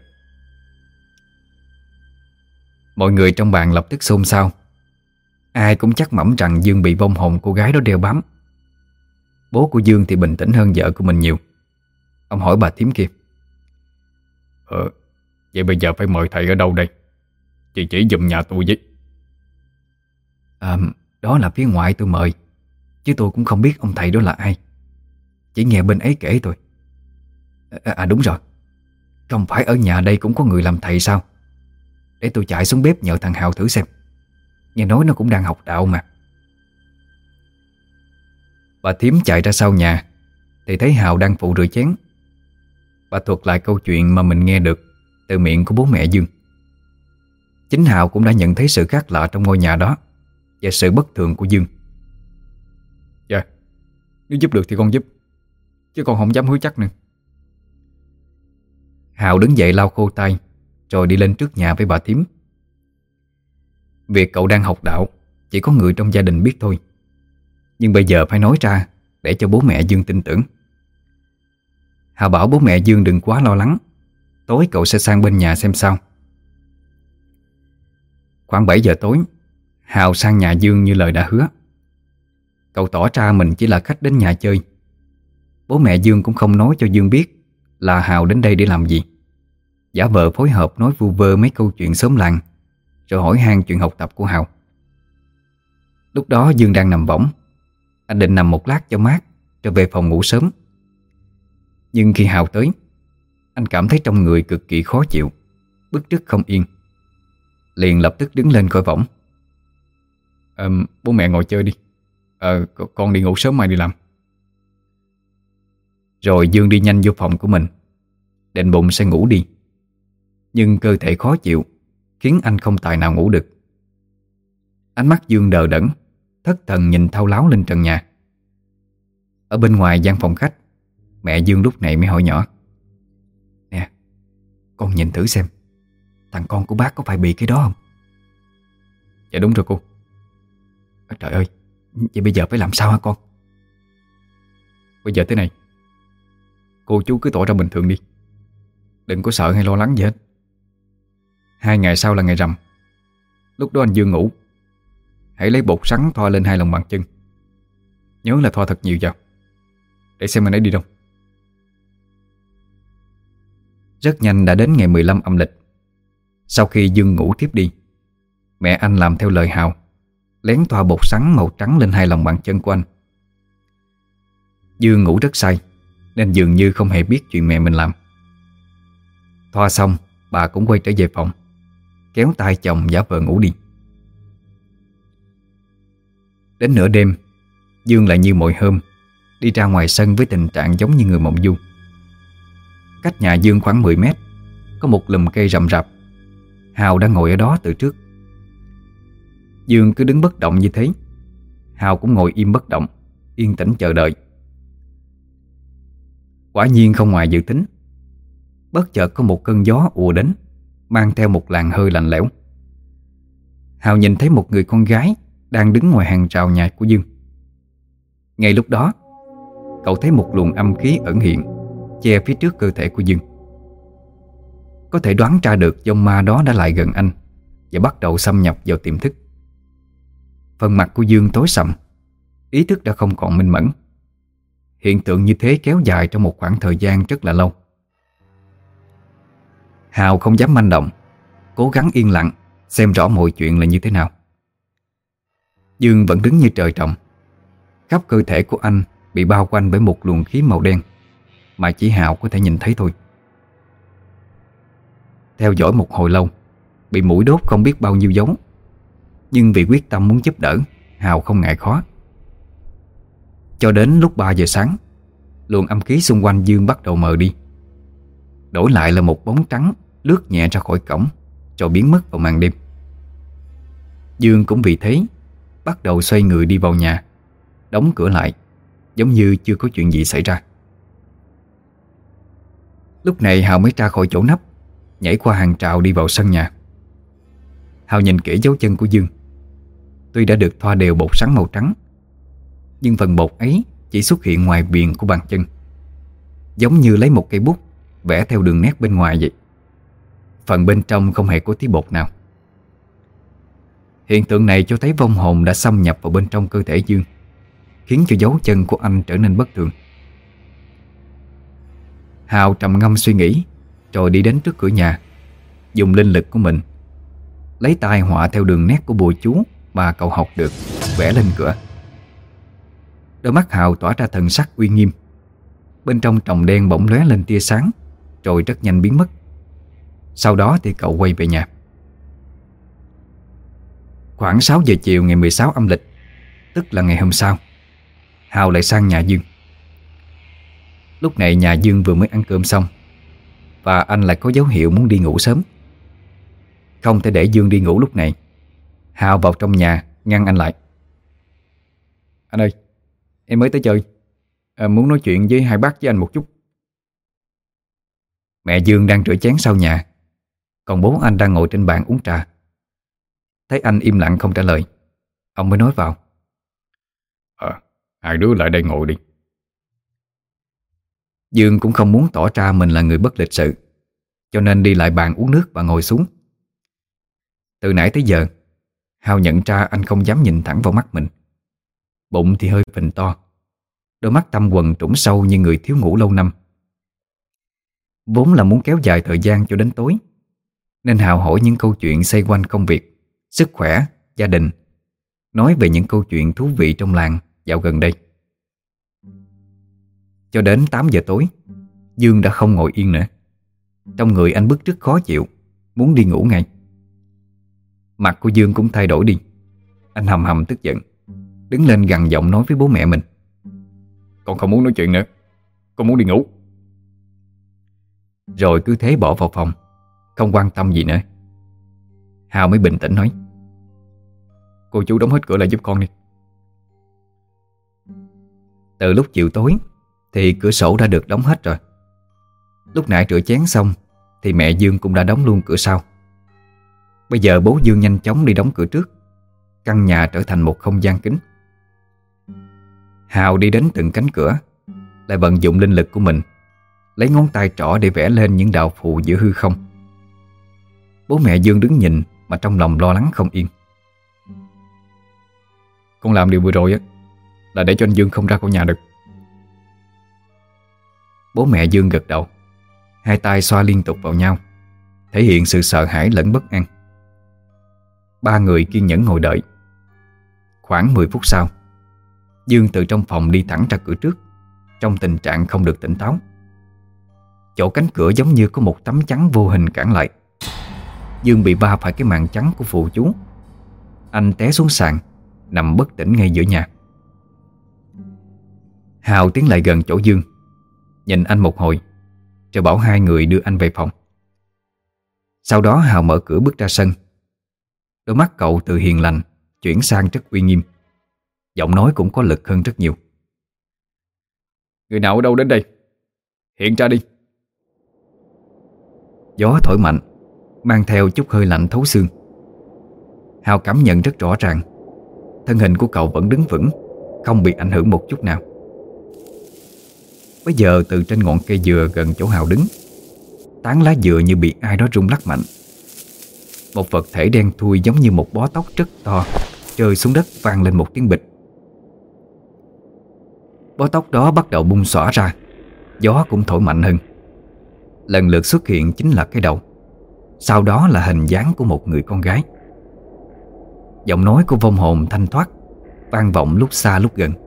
S1: Mọi người trong bàn lập tức xôn xao. Ai cũng chắc mẩm rằng Dương bị vong hồn cô gái đó đeo bám. Bố của Dương thì bình tĩnh hơn vợ của mình nhiều. Ông hỏi bà thím kia:
S2: Ờ Vậy bây giờ phải mời thầy ở đâu đây? Chị chỉ giùm nhà tôi với.
S1: À, đó là phía ngoại tôi mời, chứ tôi cũng không biết ông thầy đó là ai. Chỉ nghe bên ấy kể thôi. À, à đúng rồi, không phải ở nhà đây cũng có người làm thầy sao? Để tôi chạy xuống bếp nhờ thằng Hào thử xem. Nghe nói nó cũng đang học đạo mà. Bà thím chạy ra sau nhà thì thấy Hào đang phụ rửa chén. Bà thuật lại câu chuyện mà mình nghe được từ miệng của bố mẹ Dương. Chính Hào cũng đã nhận thấy sự khác lạ trong ngôi nhà đó và sự bất thường của Dương.
S2: Dạ, nếu giúp được thì con giúp, chứ con không dám hứa chắc nữa.
S1: Hào đứng dậy lau khô tay rồi đi lên trước nhà với bà thím. Việc cậu đang học đạo chỉ có người trong gia đình biết thôi, nhưng bây giờ phải nói ra để cho bố mẹ Dương tin tưởng. Hào bảo bố mẹ Dương đừng quá lo lắng, tối cậu sẽ sang bên nhà xem sao. Khoảng bảy giờ tối, Hào sang nhà Dương như lời đã hứa. Cậu tỏ ra mình chỉ là khách đến nhà chơi. Bố mẹ Dương cũng không nói cho Dương biết là Hào đến đây để làm gì. Giả vờ phối hợp nói vu vơ mấy câu chuyện xóm làng, rồi hỏi han chuyện học tập của Hào. Lúc đó Dương đang nằm võng. Anh định nằm một lát cho mát rồi về phòng ngủ sớm. Nhưng khi Hào tới, anh cảm thấy trong người cực kỳ khó chịu, bứt rứt không yên. Liền lập tức đứng lên khỏi võng.
S2: à, Bố mẹ ngồi chơi đi. à, Con đi ngủ sớm mai đi làm.
S1: Rồi Dương đi nhanh vô phòng của mình, định bụng sẽ ngủ đi. Nhưng cơ thể khó chịu khiến anh không tài nào ngủ được. Ánh mắt Dương đờ đẫn, thất thần nhìn thao láo lên trần nhà. Ở bên ngoài gian phòng khách, mẹ Dương lúc này mới hỏi nhỏ: "Nè, con nhìn thử xem thằng con của bác có phải bị cái đó không?"
S2: Dạ đúng rồi cô.
S1: Trời ơi, vậy bây giờ phải làm sao hả con?
S2: Bây giờ thế này, cô chú cứ tỏ ra bình thường đi, đừng có sợ hay lo lắng gì hết. Hai ngày sau là ngày rằm. Lúc đó anh Dương ngủ, hãy lấy bột sắn thoa lên hai lòng bàn chân. Nhớ là thoa thật nhiều vào, để xem anh ấy đi đâu.
S1: Rất nhanh đã đến ngày mười lăm âm lịch. Sau khi Dương ngủ tiếp đi, mẹ anh làm theo lời Hào, lén thoa bột sắn màu trắng lên hai lòng bàn chân của anh. Dương ngủ rất say nên dường như không hề biết chuyện mẹ mình làm. Thoa xong, bà cũng quay trở về phòng, kéo tay chồng giả vờ ngủ đi. Đến nửa đêm, Dương lại như mọi hôm đi ra ngoài sân với tình trạng giống như người mộng du. Cách nhà Dương khoảng mười mét có một lùm cây rậm rạp. Hào đã ngồi ở đó từ trước. Dương cứ đứng bất động như thế, Hào cũng ngồi im bất động, yên tĩnh chờ đợi. Quả nhiên không ngoài dự tính, bất chợt có một cơn gió ùa đến, mang theo một làn hơi lạnh lẽo. Hào nhìn thấy một người con gái đang đứng ngoài hàng rào nhà của Dương. Ngay lúc đó, cậu thấy một luồng âm khí ẩn hiện che phía trước cơ thể của Dương. Có thể đoán ra được dông ma đó đã lại gần anh và bắt đầu xâm nhập vào tiềm thức. Phần mặt của Dương tối sầm, ý thức đã không còn minh mẫn. Hiện tượng như thế kéo dài trong một khoảng thời gian rất là lâu. Hào không dám manh động, cố gắng yên lặng xem rõ mọi chuyện là như thế nào. Dương vẫn đứng như trời trồng. Khắp cơ thể của anh bị bao quanh bởi một luồng khí màu đen mà chỉ Hào có thể nhìn thấy thôi. Theo dõi một hồi lâu, bị mũi đốt không biết bao nhiêu dấu, nhưng vì quyết tâm muốn giúp đỡ, Hào không ngại khó. Cho đến lúc ba giờ sáng, luồng âm khí xung quanh Dương bắt đầu mờ đi. Đổi lại là một bóng trắng lướt nhẹ ra khỏi cổng, rồi biến mất vào màn đêm. Dương cũng vì thế bắt đầu xoay người đi vào nhà, đóng cửa lại, giống như chưa có chuyện gì xảy ra. Lúc này Hào mới ra khỏi chỗ nấp, nhảy qua hàng rào đi vào sân nhà. Hào nhìn kỹ dấu chân của Dương. Tuy đã được thoa đều bột sắn màu trắng, nhưng phần bột ấy chỉ xuất hiện ngoài viền của bàn chân, giống như lấy một cây bút vẽ theo đường nét bên ngoài vậy. Phần bên trong không hề có tí bột nào. Hiện tượng này cho thấy vong hồn đã xâm nhập vào bên trong cơ thể Dương, khiến cho dấu chân của anh trở nên bất thường. Hào trầm ngâm suy nghĩ, rồi đi đến trước cửa nhà, dùng linh lực của mình lấy tay họa theo đường nét của bùa chú mà cậu học được, vẽ lên cửa. Đôi mắt Hào tỏa ra thần sắc uy nghiêm. Bên trong tròng đen bỗng lóe lên tia sáng, rồi rất nhanh biến mất. Sau đó thì cậu quay về nhà. Khoảng sáu giờ chiều ngày mười sáu âm lịch, tức là ngày hôm sau, Hào lại sang nhà Dương. Lúc này nhà Dương vừa mới ăn cơm xong, và anh lại có dấu hiệu muốn đi ngủ sớm. Không thể để Dương đi ngủ lúc này, Hào vào trong nhà ngăn anh lại.
S2: Anh ơi, em mới tới chơi, à, muốn nói chuyện với hai bác với anh một chút.
S1: Mẹ Dương đang rửa chén sau nhà, còn bố anh đang ngồi trên bàn uống trà. Thấy anh im lặng không trả lời, ông mới nói vào.
S2: Ờ, hai đứa lại đây ngồi đi.
S1: Dương cũng không muốn tỏ ra mình là người bất lịch sự, cho nên đi lại bàn uống nước và ngồi xuống. Từ nãy tới giờ, Hào nhận ra anh không dám nhìn thẳng vào mắt mình. Bụng thì hơi phình to, đôi mắt thâm quầng trũng sâu như người thiếu ngủ lâu năm. Vốn là muốn kéo dài thời gian cho đến tối, nên Hào hỏi những câu chuyện xoay quanh công việc, sức khỏe, gia đình, nói về những câu chuyện thú vị trong làng dạo gần đây. Cho đến tám giờ tối, Dương đã không ngồi yên nữa. Trong người anh bứt rứt khó chịu, muốn đi ngủ ngay. Mặt của Dương cũng thay đổi đi. Anh hầm hầm tức giận, đứng lên gằn giọng nói với bố mẹ mình.
S2: Con không muốn nói chuyện nữa, Con muốn đi ngủ.
S1: Rồi cứ thế bỏ vào phòng, không quan tâm gì nữa. Hào mới bình tĩnh nói:
S2: Cô chú đóng hết cửa lại giúp con đi.
S1: Từ lúc chiều tối thì cửa sổ đã được đóng hết rồi. Lúc nãy rửa chén xong thì mẹ Dương cũng đã đóng luôn cửa sau. Bây giờ bố Dương nhanh chóng đi đóng cửa trước. Căn nhà trở thành một không gian kín. Hào đi đến từng cánh cửa, lại vận dụng linh lực của mình, lấy ngón tay trỏ để vẽ lên những đạo phù giữa hư không. Bố mẹ Dương đứng nhìn mà trong lòng lo lắng không yên.
S2: Con làm điều vừa rồi á là để cho anh Dương không ra khỏi nhà được.
S1: Bố mẹ Dương gật đầu, hai tay xoa liên tục vào nhau, thể hiện sự sợ hãi lẫn bất an. Ba người kiên nhẫn ngồi đợi. Khoảng mười phút sau, Dương từ trong phòng đi thẳng ra cửa trước, trong tình trạng không được tỉnh táo. Chỗ cánh cửa giống như có một tấm chắn vô hình cản lại. Dương bị va phải cái màn trắng của phù chú. Anh té xuống sàn, nằm bất tỉnh ngay giữa nhà. Hào tiến lại gần chỗ Dương, nhìn anh một hồi, rồi bảo hai người đưa anh về phòng. Sau đó Hào mở cửa bước ra sân. Đôi mắt cậu từ hiền lành chuyển sang rất uy nghiêm, giọng nói cũng có lực hơn rất nhiều.
S2: Người nào ở đâu đến đây? Hiện ra đi.
S1: Gió thổi mạnh, mang theo chút hơi lạnh thấu xương. Hào cảm nhận rất rõ ràng, thân hình của cậu vẫn đứng vững, không bị ảnh hưởng một chút nào. Bây giờ từ trên ngọn cây dừa gần chỗ Hào đứng, tán lá dừa như bị ai đó rung lắc mạnh. Một vật thể đen thui giống như một bó tóc rất to rơi xuống đất, vang lên một tiếng bịch. Bó tóc đó bắt đầu bung xõa ra, gió cũng thổi mạnh hơn. Lần lượt xuất hiện chính là cái đầu, sau đó là hình dáng của một người con gái. Giọng nói của vong hồn thanh thoát, vang vọng lúc xa lúc gần.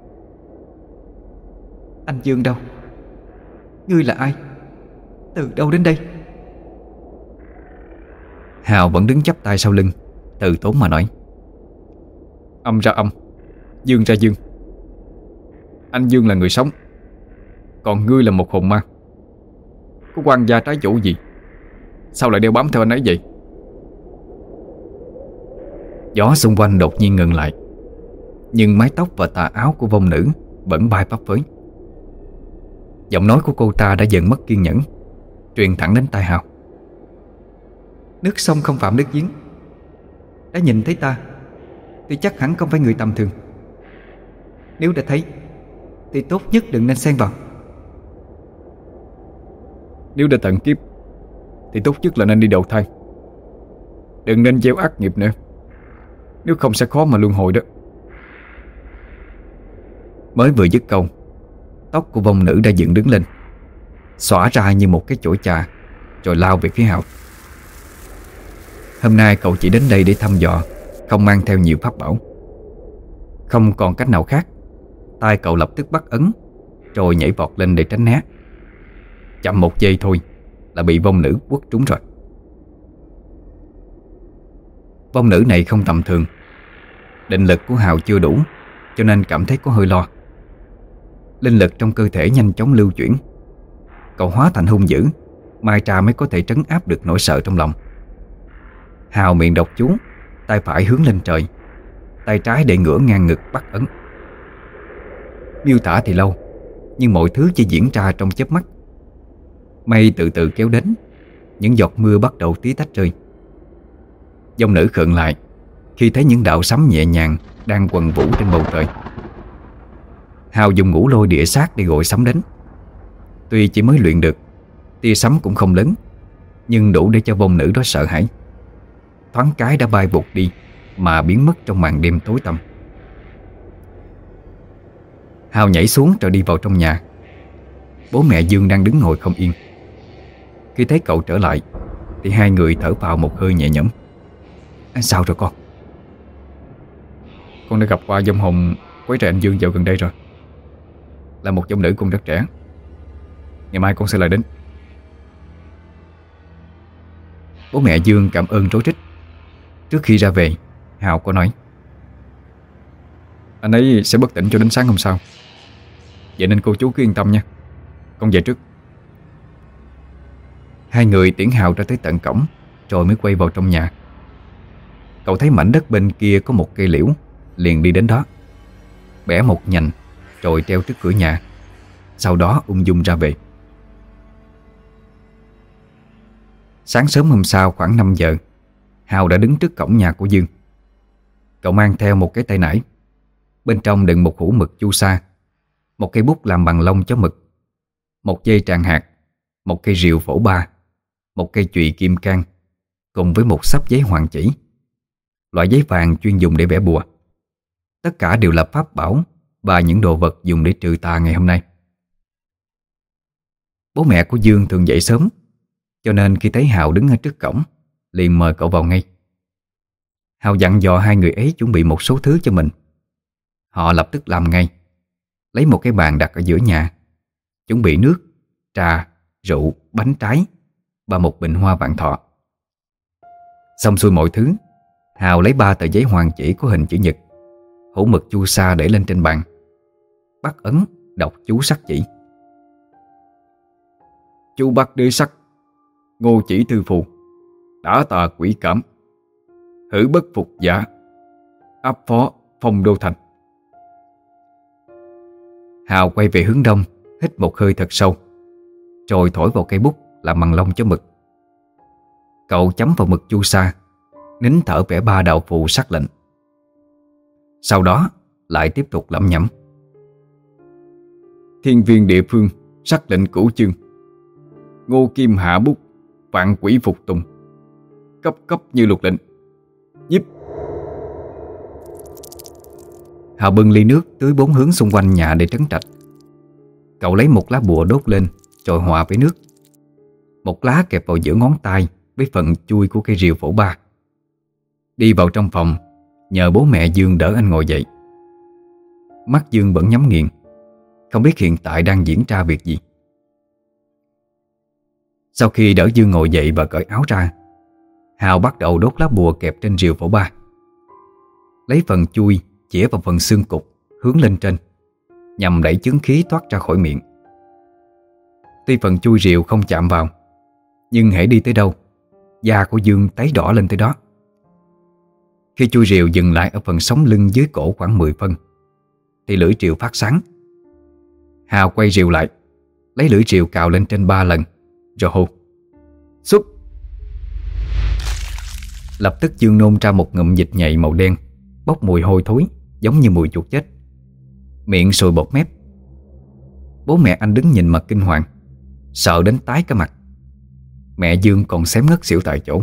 S1: Anh Dương đâu? Ngươi là ai? Từ đâu đến đây? Hào vẫn đứng chắp tay sau lưng, từ tốn mà nói:
S2: Âm ra âm, dương ra dương. Anh Dương là người sống, còn ngươi là một hồn ma. Có quan gia trái chủ gì, sao lại đeo bám theo anh ấy vậy?
S1: Gió xung quanh đột nhiên ngừng lại, nhưng mái tóc và tà áo của vong nữ vẫn bay phấp phới. Giọng nói của cô ta đã dần mất kiên nhẫn, truyền thẳng đến tai Hào: Nước sông không phạm nước giếng. Đã nhìn thấy ta thì chắc hẳn không phải người tầm thường. Nếu đã thấy thì tốt nhất đừng nên xen vào.
S2: Nếu đã tận kiếp thì tốt nhất là nên đi đầu thai, đừng nên gieo ác nghiệp nữa, nếu không sẽ khó mà luân hồi đó.
S1: Mới vừa dứt câu, tóc của vong nữ đã dựng đứng lên, xõa ra như một cái chổi chà, rồi lao về phía Hào. Hôm nay cậu chỉ đến đây để thăm dò, không mang theo nhiều pháp bảo. Không còn cách nào khác, tay cậu lập tức bắt ấn, rồi nhảy vọt lên để tránh né. Chậm một giây thôi là bị vong nữ quất trúng rồi. Vong nữ này không tầm thường. Định lực của Hào chưa đủ, cho nên cảm thấy có hơi lo. Linh lực trong cơ thể nhanh chóng lưu chuyển. Cậu hóa thành hung dữ, mai ra mới có thể trấn áp được nỗi sợ trong lòng. Hào miệng đọc chú, tay phải hướng lên trời, tay trái để ngửa ngang ngực bắt ấn. Miêu tả thì lâu, nhưng mọi thứ chỉ diễn ra trong chớp mắt. Mây từ từ kéo đến, những giọt mưa bắt đầu tí tách rơi. Vong nữ khựng lại khi thấy những đạo sấm nhẹ nhàng đang quần vũ trên bầu trời. Hào dùng ngũ lôi địa sát để gọi sấm đến. Tuy chỉ mới luyện được, tia sấm cũng không lớn, nhưng đủ để cho vong nữ đó sợ hãi. Thoáng cái đã bay vụt đi mà biến mất trong màn đêm tối tăm. Hào nhảy xuống rồi đi vào trong nhà. Bố mẹ Dương đang đứng ngồi không yên. Khi thấy cậu trở lại thì hai người thở vào một hơi nhẹ nhõm. À, sao rồi con?
S2: Con đã gặp qua vong hồn quấy rầy anh Dương dạo gần đây rồi. Là một vong nữ cũng rất trẻ. Ngày mai con sẽ lại đến.
S1: Bố mẹ Dương cảm ơn rối rít. Trước khi ra về, Hào có nói:
S2: Anh ấy sẽ bất tỉnh cho đến sáng hôm sau, vậy nên cô chú cứ yên tâm nha. Con về trước.
S1: Hai người tiễn Hào ra tới tận cổng, rồi mới quay vào trong nhà. Cậu thấy mảnh đất bên kia có một cây liễu, liền đi đến đó, bẻ một nhành rồi treo trước cửa nhà. Sau đó ung dung ra về. Sáng sớm hôm sau khoảng năm giờ, Hào đã đứng trước cổng nhà của Dương. Cậu mang theo một cái tay nải, bên trong đựng một hũ mực chu sa, một cây bút làm bằng lông chó mực, một dây tràng hạt, một cây rìu phổ ba, một cây chùy kim cang, cùng với một xấp giấy hoàng chỉ, loại giấy vàng chuyên dùng để vẽ bùa. Tất cả đều là pháp bảo và những đồ vật dùng để trừ tà ngày hôm nay. Bố mẹ của Dương thường dậy sớm, cho nên khi thấy Hào đứng ở trước cổng, liền mời cậu vào ngay. Hào dặn dò hai người ấy chuẩn bị một số thứ cho mình. Họ lập tức làm ngay, lấy một cái bàn đặt ở giữa nhà, chuẩn bị nước, trà, rượu, bánh trái và một bình hoa vạn thọ. Xong xuôi mọi thứ, Hào lấy ba tờ giấy hoàng chỉ có hình chữ nhật, hũ mực chu sa để lên trên bàn, bắt ấn đọc chú sắc chỉ. Chú bắt đế sắc, ngô chỉ thư phù, đã tà quỷ cảm, hử bất phục giả, áp phó phong đô thành. Hào quay về hướng đông, hít một hơi thật sâu, rồi thổi vào cây bút làm bằng lông chó mực. Cậu chấm vào mực chu sa, nín thở vẽ ba đạo phù sắc lệnh. Sau đó lại tiếp tục lẩm nhẩm. Thiên viên địa phương sắc lệnh cửu chương, ngô kim hạ bút, vạn quỷ phục tùng, cấp cấp như luật lệnh, nhiếp. Hào bưng ly nước tưới bốn hướng xung quanh nhà để trấn trạch. Cậu lấy một lá bùa đốt lên rồi hòa với nước. Một lá kẹp vào giữa ngón tay với phần chui của cây rìu phổ ba. Đi vào trong phòng, nhờ bố mẹ Dương đỡ anh ngồi dậy. Mắt Dương vẫn nhắm nghiền, không biết hiện tại đang diễn ra việc gì. Sau khi đỡ Dương ngồi dậy và cởi áo ra, Hào bắt đầu đốt lá bùa kẹp trên rìu phổ ba. Lấy phần chui chĩa vào phần xương cục hướng lên trên, nhằm đẩy chướng khí thoát ra khỏi miệng. Tuy phần chui rìu không chạm vào, nhưng hễ đi tới đâu, da của Dương tấy đỏ lên tới đó. Khi chui rìu dừng lại ở phần sống lưng dưới cổ khoảng mười phân, thì lưỡi rìu phát sáng. Hào quay rìu lại, lấy lưỡi rìu cào lên trên ba lần, rồi hô xuất. Lập tức Dương nôn ra một ngụm dịch nhầy màu đen, bốc mùi hôi thối, giống như mùi chuột chết. Miệng sùi bọt mép. Bố mẹ anh đứng nhìn mặt kinh hoàng, sợ đến tái cả mặt. Mẹ Dương còn xém ngất xỉu tại chỗ.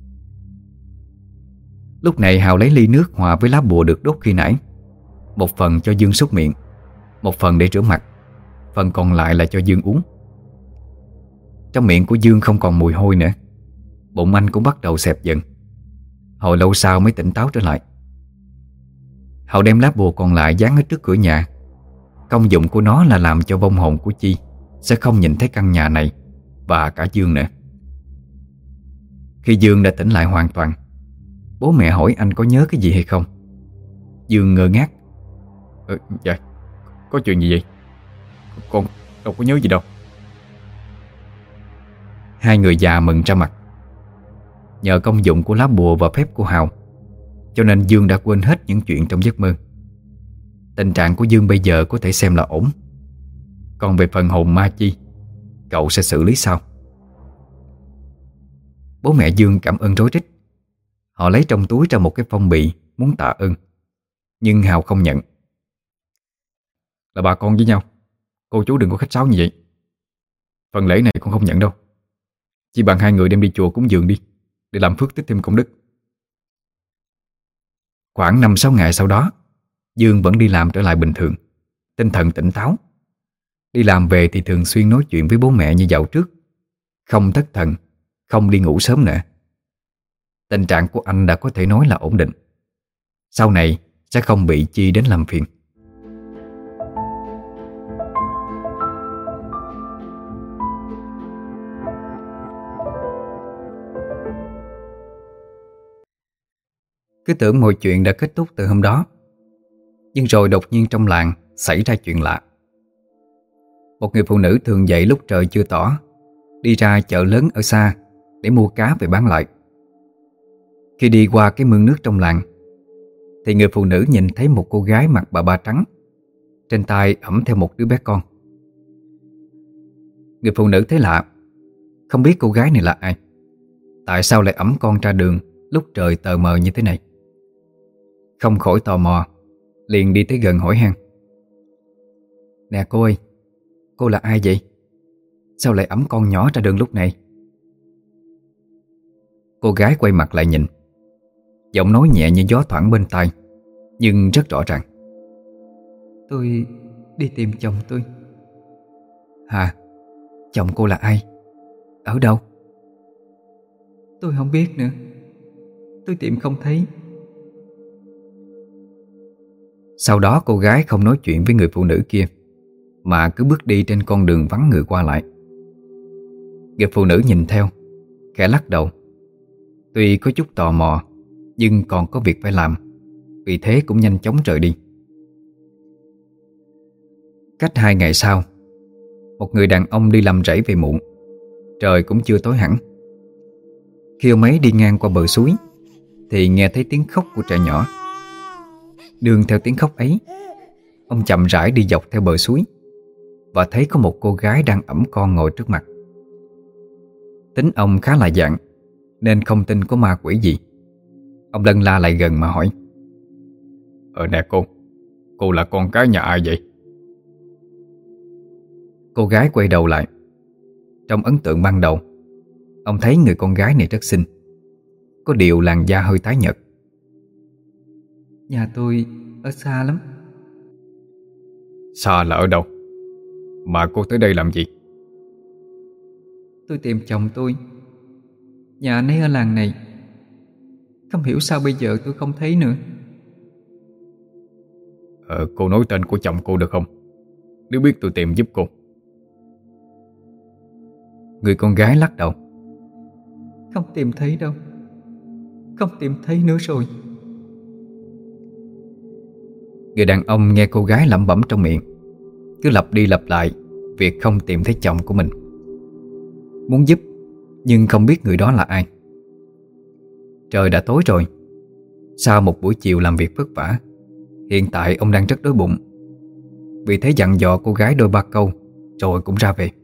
S1: Lúc này Hào lấy ly nước hòa với lá bùa được đốt khi nãy, một phần cho Dương súc miệng, một phần để rửa mặt, phần còn lại là cho Dương uống. Trong miệng của Dương không còn mùi hôi nữa, bụng anh cũng bắt đầu xẹp dần. Hồi lâu sau mới tỉnh táo trở lại. Hào đem lá bùa còn lại dán ở trước cửa nhà. Công dụng của nó là làm cho vong hồn của Chi sẽ không nhìn thấy căn nhà này và cả Dương nữa. Khi Dương đã tỉnh lại hoàn toàn, bố mẹ hỏi anh có nhớ cái gì hay không. Dương ngơ ngác.
S2: Ờ, dạ, có chuyện gì vậy? Con đâu có nhớ gì đâu.
S1: Hai người già mừng ra mặt. Nhờ công dụng của lá bùa và phép của Hào, cho nên Dương đã quên hết những chuyện trong giấc mơ. Tình trạng của Dương bây giờ có thể xem là ổn. Còn về phần hồn ma Chi, cậu sẽ xử lý sau. Bố mẹ Dương cảm ơn rối rít. Họ lấy trong túi ra một cái phong bì muốn tạ ơn, nhưng Hào không nhận.
S2: Là bà con với nhau, cô chú đừng có khách sáo như vậy. Phần lễ này con không nhận đâu. Chỉ bằng hai người đem đi chùa cúng dường đi, để làm phước tích thêm công đức.
S1: Khoảng năm sáu ngày sau đó, Dương vẫn đi làm trở lại bình thường, tinh thần tỉnh táo. Đi làm về thì thường xuyên nói chuyện với bố mẹ như dạo trước, không thất thần, không đi ngủ sớm nữa. Tình trạng của anh đã có thể nói là ổn định. Sau này sẽ không bị Chi đến làm phiền. Cứ tưởng mọi chuyện đã kết thúc từ hôm đó, nhưng rồi đột nhiên trong làng xảy ra chuyện lạ. một người phụ nữ thường dậy lúc trời chưa tỏ, đi ra chợ lớn ở xa để mua cá về bán lại. Khi đi qua cái mương nước trong làng thì người phụ nữ nhìn thấy một cô gái mặc bà ba trắng, trên tay ẵm theo một đứa bé con. Người phụ nữ thấy lạ, không biết cô gái này là ai, tại sao lại ẵm con ra đường lúc trời tờ mờ như thế này. Không khỏi tò mò, liền đi tới gần hỏi han: "Nè cô ơi, cô là ai vậy? Sao lại ẵm con nhỏ ra đường lúc này?" Cô gái quay mặt lại nhìn, giọng nói nhẹ như gió thoảng bên tai, nhưng rất rõ ràng: "Tôi đi tìm chồng tôi." "Hả? Chồng cô là ai? Ở đâu?" "Tôi không biết nữa. Tôi tìm không thấy." Sau đó cô gái không nói chuyện với người phụ nữ kia, mà cứ bước đi trên con đường vắng người qua lại. Người phụ nữ nhìn theo, khẽ lắc đầu. Tuy có chút tò mò, nhưng còn có việc phải làm, vì thế cũng nhanh chóng rời đi. Cách hai ngày sau, một người đàn ông đi làm rẫy về muộn, trời cũng chưa tối hẳn. Khi ông ấy đi ngang qua bờ suối thì nghe thấy tiếng khóc của trẻ nhỏ. Đường theo tiếng khóc ấy, ông chậm rãi đi dọc theo bờ suối và thấy có một cô gái đang ẵm con ngồi trước mặt. Tính ông khá là dạn nên không tin có ma quỷ gì. Ông lân la lại gần mà hỏi: "Ờ nè cô, cô là con cái nhà ai vậy?" Cô gái quay đầu lại. Trong ấn tượng ban đầu, ông thấy người con gái này rất xinh, có điều làn da hơi tái nhợt. "Nhà tôi ở xa lắm."
S2: "Xa là ở đâu? Mà cô tới đây làm gì?"
S1: "Tôi tìm chồng tôi. Nhà anh ấy ở làng này. Không hiểu sao bây giờ tôi không thấy nữa."
S2: Ờ, cô nói tên của chồng cô được không? Nếu biết tôi tìm giúp cô."
S1: Người con gái lắc đầu: "Không tìm thấy đâu. Không tìm thấy nữa rồi." Người đàn ông nghe cô gái lẩm bẩm trong miệng, cứ lặp đi lặp lại việc không tìm thấy chồng của mình. Muốn giúp, nhưng không biết người đó là ai. Trời đã tối rồi. Sau một buổi chiều làm việc vất vả, hiện tại ông đang rất đói bụng. Vì thế dặn dò cô gái đôi ba câu rồi cũng ra về.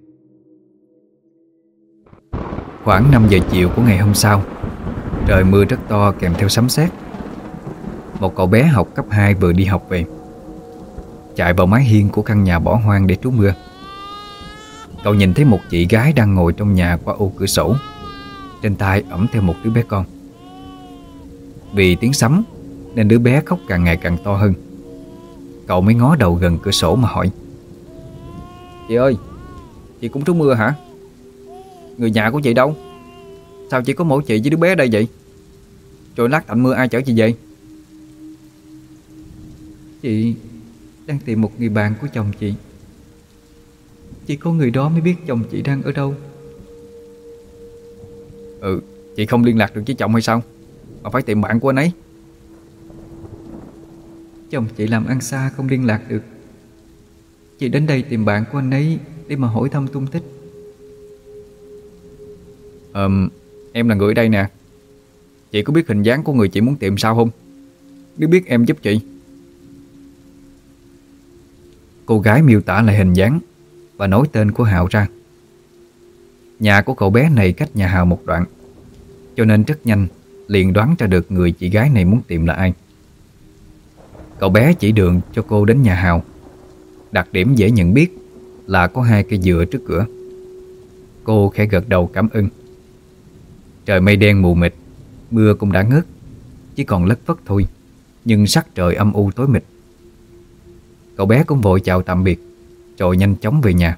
S1: Khoảng năm giờ chiều của ngày hôm sau, trời mưa rất to kèm theo sấm sét. Một cậu bé học cấp hai vừa đi học về, chạy vào mái hiên của căn nhà bỏ hoang để trú mưa. Cậu nhìn thấy một chị gái đang ngồi trong nhà qua ô cửa sổ, trên tay ẵm theo một đứa bé con. Vì tiếng sấm nên đứa bé khóc càng ngày càng to hơn. Cậu mới ngó đầu gần cửa sổ mà hỏi: "Chị ơi, chị cũng trú mưa hả? Người nhà của chị đâu? Sao chỉ có mỗi chị với đứa bé đây vậy? Rồi lát tạnh mưa ai chở chị về?" "Chị đang tìm một người bạn của chồng chị. Chỉ có người đó mới biết chồng chị đang ở đâu."
S2: Ừ, chị không liên lạc được với chồng hay sao mà phải tìm bạn của anh ấy?
S1: Chồng chị làm ăn xa không liên lạc được. Chị đến đây tìm bạn của anh ấy để mà hỏi thăm tung tích.
S2: Ờ, em là người ở đây nè. Chị có biết hình dáng của người chị muốn tìm sao không? Nếu biết em giúp chị.
S1: Cô gái miêu tả lại hình dáng và nói tên của Hào ra. Nhà của cậu bé này cách nhà Hào một đoạn, cho nên rất nhanh liền đoán ra được người chị gái này muốn tìm là ai. Cậu bé chỉ đường cho cô đến nhà Hào. Đặc điểm dễ nhận biết là có hai cây dừa trước cửa. Cô khẽ gật đầu cảm ơn. Trời mây đen mù mịt, mưa cũng đã ngớt, chỉ còn lất phất thôi, nhưng sắc trời âm u tối mịt. Cậu bé cũng vội chào tạm biệt, rồi nhanh chóng về nhà.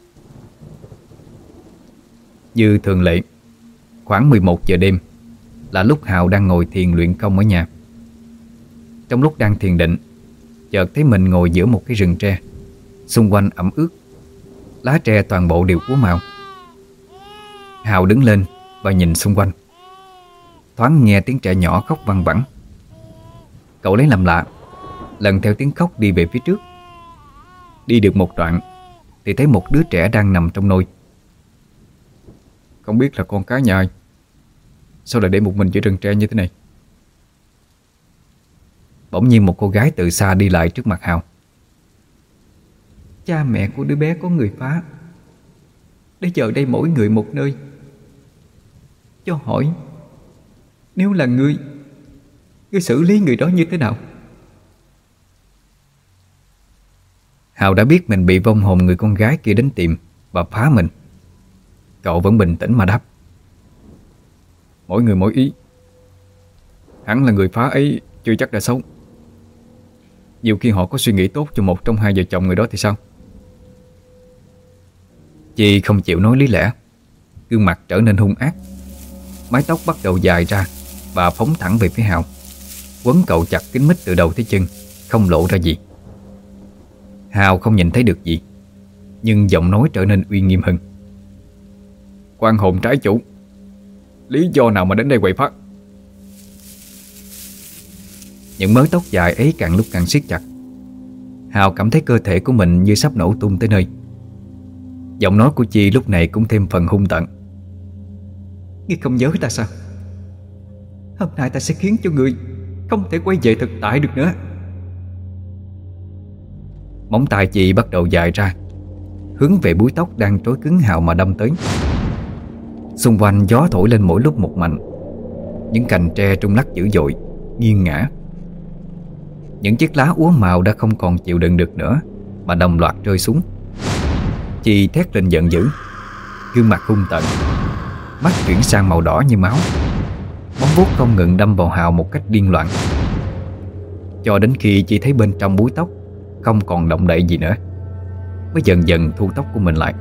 S1: Như thường lệ, khoảng mười một giờ đêm là lúc Hào đang ngồi thiền luyện công ở nhà. Trong lúc đang thiền định, chợt thấy mình ngồi giữa một cái rừng tre, xung quanh ẩm ướt, lá tre toàn bộ đều úa màu. Hào đứng lên và nhìn xung quanh. Thoáng nghe tiếng trẻ nhỏ khóc văng vẳng. Cậu lấy làm lạ, lần theo tiếng khóc đi về phía trước. Đi được một đoạn thì thấy một đứa trẻ đang nằm trong nôi.
S2: Không biết là con cái nhà ai, sao lại để một mình giữa rừng tre như thế này?
S1: Bỗng nhiên một cô gái từ xa đi lại trước mặt Hào.
S3: Cha mẹ của đứa bé có người phá, để giờ đây mỗi người một nơi. Cho hỏi, nếu là ngươi, ngươi xử lý người đó như thế nào?
S1: Hào đã biết mình bị vong hồn người con gái kia đến tìm và phá mình. Cậu vẫn bình tĩnh mà đáp.
S2: Mỗi người mỗi ý. Hẳn là người phá ấy chưa chắc đã xấu. Nhiều khi họ có suy nghĩ tốt cho một trong hai vợ chồng người đó thì sao?
S1: Chi không chịu nói lý lẽ, gương mặt trở nên hung ác. Mái tóc bắt đầu dài ra và phóng thẳng về phía Hào, quấn cậu chặt kín mít từ đầu tới chân, không lộ ra gì. Hào không nhìn thấy được gì, nhưng giọng nói trở nên uy nghiêm hơn.
S2: Quan hồn trái chủ, lý do nào mà đến đây quậy phá?
S1: Những mớ tóc dài ấy càng lúc càng siết chặt. Hào cảm thấy cơ thể của mình như sắp nổ tung tới nơi. Giọng nói của Chi lúc này cũng thêm phần hung tợn.
S3: Ngươi không nhớ ta sao? Hôm nay ta sẽ khiến cho ngươi không thể quay về thực tại được nữa.
S1: Móng tay Chi bắt đầu dài ra, hướng về búi tóc đang trói cứng Hào mà đâm tới. Xung quanh gió thổi lên mỗi lúc một mạnh. Những cành tre rung lắc dữ dội, nghiêng ngã. Những chiếc lá úa màu đã không còn chịu đựng được nữa mà đồng loạt rơi xuống. Chi thét lên giận dữ, gương mặt hung tợn, mắt chuyển sang màu đỏ như máu. Móng vuốt không ngừng đâm vào Hào một cách điên loạn, cho đến khi Chi thấy bên trong búi tóc không còn động đậy gì nữa, mới dần dần thu tóc của mình lại.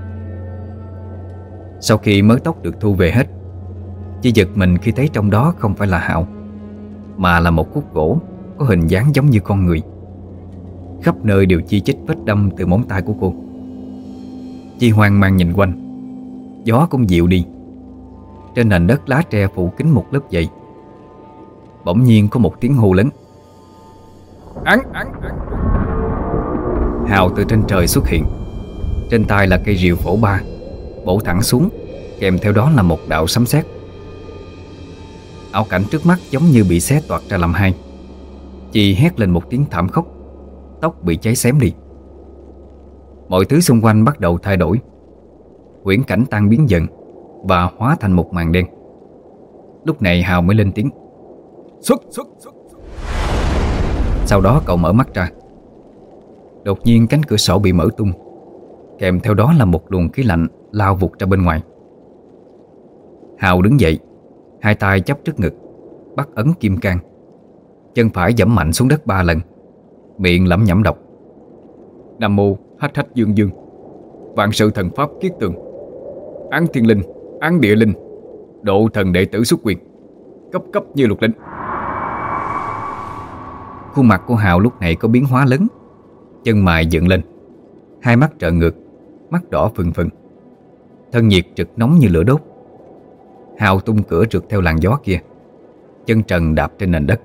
S1: Sau khi mớ tóc được thu về hết, Chi giật mình khi thấy trong đó không phải là Hào, mà là một khúc gỗ có hình dáng giống như con người. Khắp nơi đều chi chít vết đâm từ móng tay của cô. Chi hoang mang nhìn quanh. Gió cũng dịu đi. Trên nền đất lá tre phủ kín một lớp dày. Bỗng nhiên có một tiếng hô lớn.
S2: Án, án, án.
S1: Hào từ trên trời xuất hiện. Trên tay là cây rìu phổ ba, bổ thẳng xuống, kèm theo đó là một đạo sấm sét. Ảo cảnh trước mắt giống như bị xé toạc ra làm hai. Chi hét lên một tiếng thảm khốc, tóc bị cháy xém đi. Mọi thứ xung quanh bắt đầu thay đổi. Huyễn cảnh tan biến dần và hóa thành một màn đen. Lúc này Hào mới lên tiếng.
S2: Xuất, xuất, xuất.
S1: Sau đó cậu mở mắt ra. Đột nhiên cánh cửa sổ bị mở tung, kèm theo đó là một luồng khí lạnh lao vụt ra bên ngoài. Hào đứng dậy, hai tay chắp trước ngực, bắt ấn kim can. Chân phải giẫm mạnh xuống đất ba lần, miệng lẩm nhẩm đọc.
S2: Nam mô Hách Hách Dương Dương, vạn sự thần pháp kiết tường, án thiên linh, án địa linh, độ thần đệ tử xuất quyền, cấp cấp như luật linh.
S1: Khuôn mặt của Hào lúc này có biến hóa lớn. Chân mày dựng lên, hai mắt trợn ngược, mắt đỏ phừng phừng, thân nhiệt trực nóng như lửa đốt. Hào tung cửa trượt theo làn gió kia, chân trần đạp trên nền đất.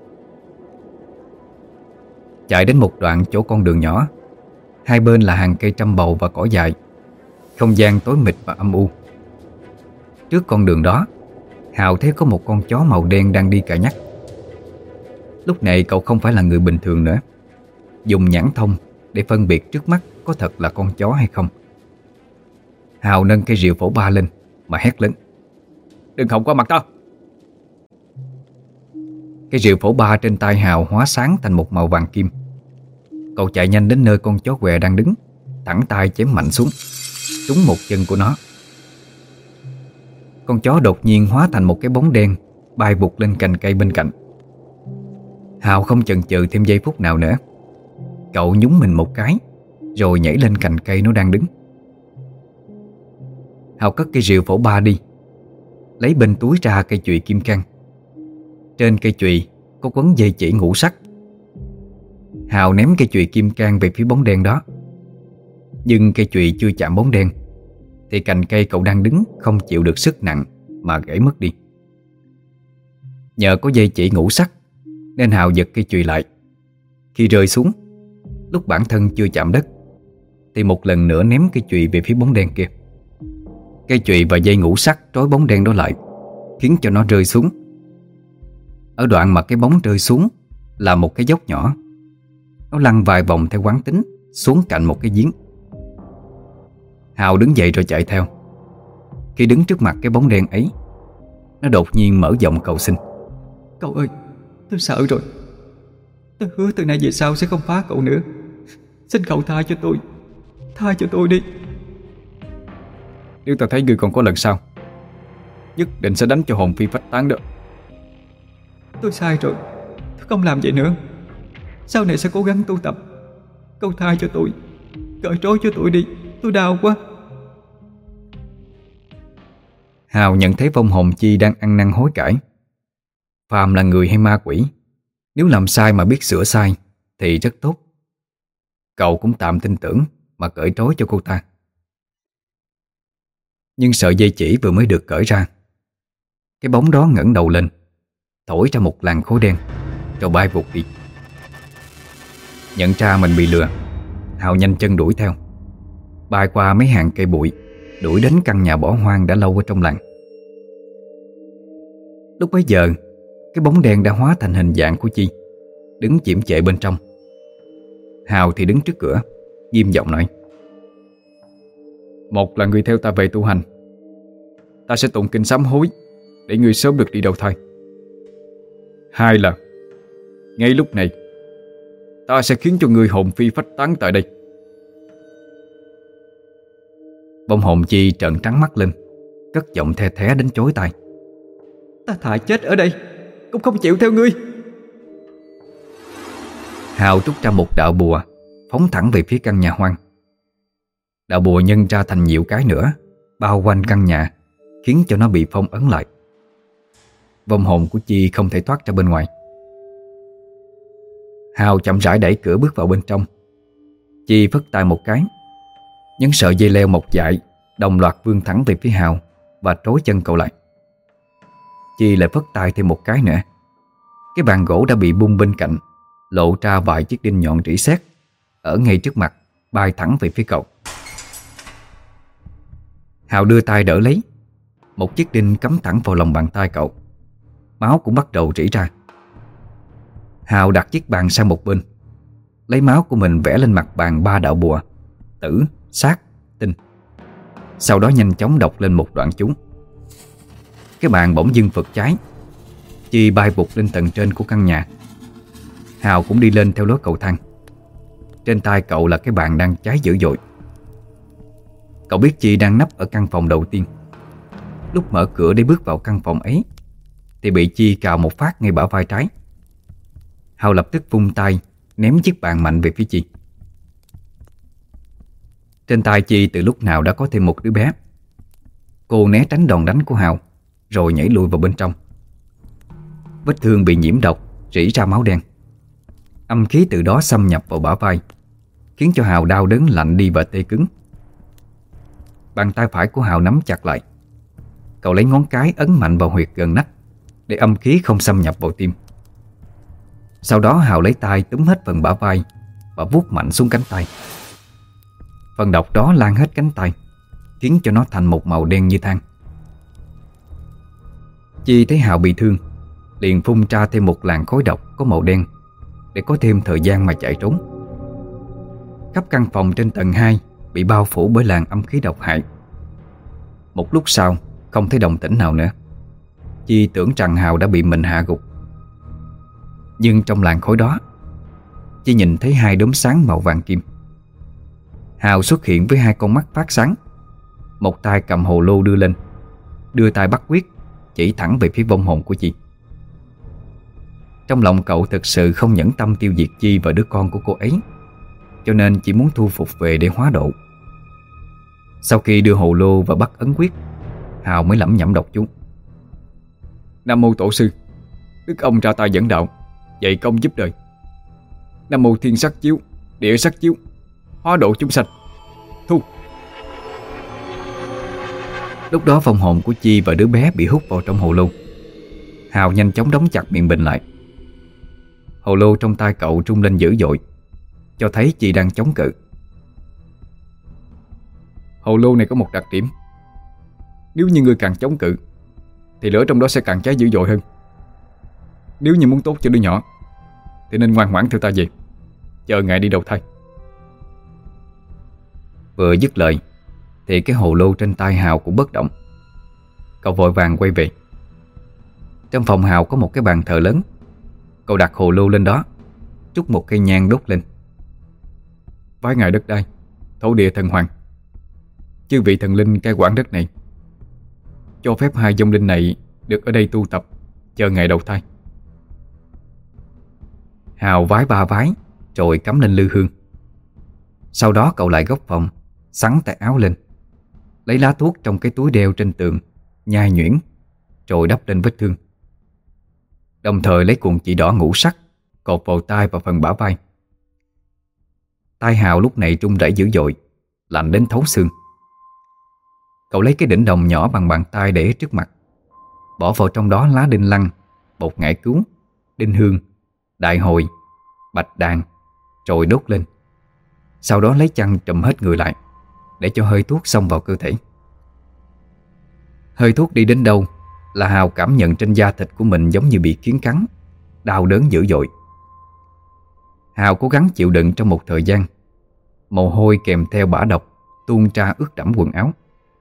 S1: Chạy đến một đoạn chỗ con đường nhỏ, hai bên là hàng cây trăm bầu và cỏ dại. Không gian tối mịt và âm u. Trước con đường đó, Hào thấy có một con chó màu đen đang đi cà nhắc. Lúc này cậu không phải là người bình thường nữa, dùng nhãn thông để phân biệt trước mắt có thật là con chó hay không. Hào nâng cây rìu phổ ba lên mà hét lớn.
S2: Đừng hòng qua mặt ta.
S1: Cây rìu phổ ba trên tay Hào hóa sáng thành một màu vàng kim. Cậu chạy nhanh đến nơi con chó què đang đứng, thẳng tay chém mạnh xuống, trúng một chân của nó. Con chó đột nhiên hóa thành một cái bóng đen, bay vụt lên cành cây bên cạnh. Hào không chần chừ thêm giây phút nào nữa. Cậu nhún mình một cái, rồi nhảy lên cành cây nó đang đứng. Hào cất cây rìu phổ ba đi, lấy bên túi ra cây chùy kim cang. Trên cây chùy có quấn dây chỉ ngũ sắc. Hào ném cây chùy kim cang về phía bóng đen đó. Nhưng cây chùy chưa chạm bóng đen thì cành cây cậu đang đứng không chịu được sức nặng mà gãy mất đi. Nhờ có dây chỉ ngũ sắc nên Hào giật cây chùy lại. Khi rơi xuống, lúc bản thân chưa chạm đất, thì một lần nữa ném cây chùy về phía bóng đen kia. Cây chùy và dây ngũ sắc trói bóng đen đó lại, khiến cho nó rơi xuống. Ở đoạn mà cái bóng rơi xuống là một cái dốc nhỏ. Nó lăn vài vòng theo quán tính xuống cạnh một cái giếng. Hào đứng dậy rồi chạy theo. Khi đứng trước mặt cái bóng đen ấy, nó đột nhiên mở giọng cầu xin:
S3: Cậu ơi, tôi sợ rồi. Tôi hứa từ nay về sau sẽ không phá cậu nữa. Xin cậu tha cho tôi. Tha cho tôi đi.
S2: Nếu ta thấy ngươi còn có lần sau, nhất định sẽ đánh cho hồn phi phách tán đó.
S3: Tôi sai rồi, tôi không làm vậy nữa. Sau này sẽ cố gắng tu tập. Cậu tha cho tôi, cởi trói cho tôi đi. Tôi đau quá.
S1: Hào nhận thấy vong hồn Chi đang ăn năn hối cải. Phàm là người hay ma quỷ, nếu làm sai mà biết sửa sai thì rất tốt. Cậu cũng tạm tin tưởng mà cởi trói cho cô ta. Nhưng sợi dây chỉ vừa mới được cởi ra, cái bóng đó ngẩng đầu lên, thổi ra một làn khói đen, rồi bay vụt đi. Nhận ra mình bị lừa, Hào nhanh chân đuổi theo, bay qua mấy hàng cây bụi, đuổi đến căn nhà bỏ hoang đã lâu ở trong làng. Lúc bấy giờ, cái bóng đen đã hóa thành hình dạng của Chi, đứng chiếm trệ bên trong. Hào thì đứng trước cửa, nghiêm giọng nói:
S2: Một là người theo ta về tu hành, ta sẽ tụng kinh sám hối để ngươi sớm được đi đầu thai. Hai là ngay lúc này ta sẽ khiến cho ngươi hồn phi phách tán tại đây.
S1: Vong hồn Chi trợn trắng mắt lên, cất giọng the thé đến chối tai:
S3: Ta thà chết ở đây cũng không chịu theo ngươi.
S1: Hào rút ra một đạo bùa, phóng thẳng về phía căn nhà hoang. Đạo bùa nhân ra thành nhiều cái nữa, bao quanh căn nhà, khiến cho nó bị phong ấn lại. Vong hồn của Chi không thể thoát ra bên ngoài. Hào chậm rãi đẩy cửa bước vào bên trong. Chi phất tay một cái, những sợi dây leo mọc dại đồng loạt vươn thẳng về phía Hào và trói chân cậu lại. Chi lại phất tay thêm một cái nữa. Cái bàn gỗ đã bị bung bên cạnh, lộ ra vài chiếc đinh nhọn rỉ sét ở ngay trước mặt, bay thẳng về phía cậu. Hào đưa tay đỡ lấy. Một chiếc đinh cắm thẳng vào lòng bàn tay cậu. Máu cũng bắt đầu rỉ ra. Hào đặt chiếc bàn sang một bên, lấy máu của mình vẽ lên mặt bàn ba đạo bùa: tử, sát, tinh. Sau đó nhanh chóng đọc lên một đoạn chú. Cái bàn bỗng dưng phật cháy. Chi bay vụt lên tầng trên của căn nhà. Hào cũng đi lên theo lối cầu thang. Trên tay cậu là cái bàn đang cháy dữ dội. Cậu biết Chi đang nấp ở căn phòng đầu tiên. Lúc mở cửa để bước vào căn phòng ấy thì bị Chi cào một phát ngay bả vai trái. Hào lập tức vung tay ném chiếc bàn mạnh về phía Chi. Trên tay Chi từ lúc nào đã có thêm một đứa bé. Cô né tránh đòn đánh của Hào, rồi nhảy lùi vào bên trong. Vết thương bị nhiễm độc, rỉ ra máu đen. Âm khí từ đó xâm nhập vào bả vai, khiến cho Hào đau đớn lạnh đi và tê cứng. Bàn tay phải của Hào nắm chặt lại. Cậu lấy ngón cái ấn mạnh vào huyệt gần nách để âm khí không xâm nhập vào tim. Sau đó Hào lấy tay túm hết phần bả vai và vuốt mạnh xuống cánh tay. Phần độc đó lan hết cánh tay, khiến cho nó thành một màu đen như than. Chi thấy Hào bị thương, liền phun ra thêm một làn khói độc có màu đen để có thêm thời gian mà chạy trốn. Khắp căn phòng trên tầng hai bị bao phủ bởi làn âm khí độc hại. Một lúc sau không thấy động tĩnh nào nữa. Chi tưởng rằng Hào đã bị mình hạ gục. Nhưng trong làn khói đó, Chi nhìn thấy hai đốm sáng màu vàng kim. Hào xuất hiện với hai con mắt phát sáng. Một tay cầm hồ lô đưa lên, đưa tay bắt quyết chỉ thẳng về phía vong hồn của Chi. Trong lòng cậu thực sự không nhẫn tâm tiêu diệt Chi và đứa con của cô ấy, cho nên chỉ muốn thu phục về để hóa độ. Sau khi đưa hồ lô và bắt ấn quyết, Hào mới lẩm nhẩm đọc chú:
S2: Nam mô tổ sư, đức ông ra tay dẫn đạo, dạy công giúp đời. Nam mô thiên sắc chiếu, địa sắc chiếu, hóa độ chúng sanh. Thu.
S1: Lúc đó vong hồn của Chi và đứa bé bị hút vào trong hồ lô. Hào nhanh chóng đóng chặt miệng bình lại. Hồ lô trong tay cậu rung lên dữ dội, cho thấy Chi đang chống cự.
S2: Hồ lô này có một đặc điểm. Nếu như ngươi càng chống cự thì lửa trong đó sẽ càng cháy dữ dội hơn. Nếu như muốn tốt cho đứa nhỏ thì nên ngoan ngoãn theo ta về, chờ ngày đi đầu thai.
S1: Vừa dứt lời thì cái hồ lô trên tay Hào cũng bất động. Cậu vội vàng quay về. Trong phòng Hào có một cái bàn thờ lớn. Cậu đặt hồ lô lên đó, trút một cây nhang đốt lên.
S2: Vái ngài đất đai, thổ địa thần hoàng, chư vị thần linh cai quản đất này, cho phép hai vong linh này được ở đây tu tập, chờ ngày đầu thai.
S1: Hào vái ba vái rồi cắm lên lư hương. Sau đó cậu lại góc phòng, xắn tay áo lên, lấy lá thuốc trong cái túi đeo trên tường, nhai nhuyễn, rồi đắp lên vết thương. Đồng thời lấy cuộn chỉ đỏ ngũ sắc cột vào tay và phần bả vai. Tai Hào lúc này run rẩy dữ dội, lạnh đến thấu xương. Cậu lấy cái đỉnh đồng nhỏ bằng bàn tay để trước mặt, bỏ vào trong đó lá đinh lăng, bột ngải cứu, đinh hương, đại hồi, bạch đàn, rồi đốt lên. Sau đó lấy chăn trùm hết người lại, để cho hơi thuốc xông vào cơ thể. Hơi thuốc đi đến đâu là Hào cảm nhận trên da thịt của mình giống như bị kiến cắn, đau đớn dữ dội. Hào cố gắng chịu đựng trong một thời gian. Mồ hôi kèm theo bã độc tuôn ra ướt đẫm quần áo.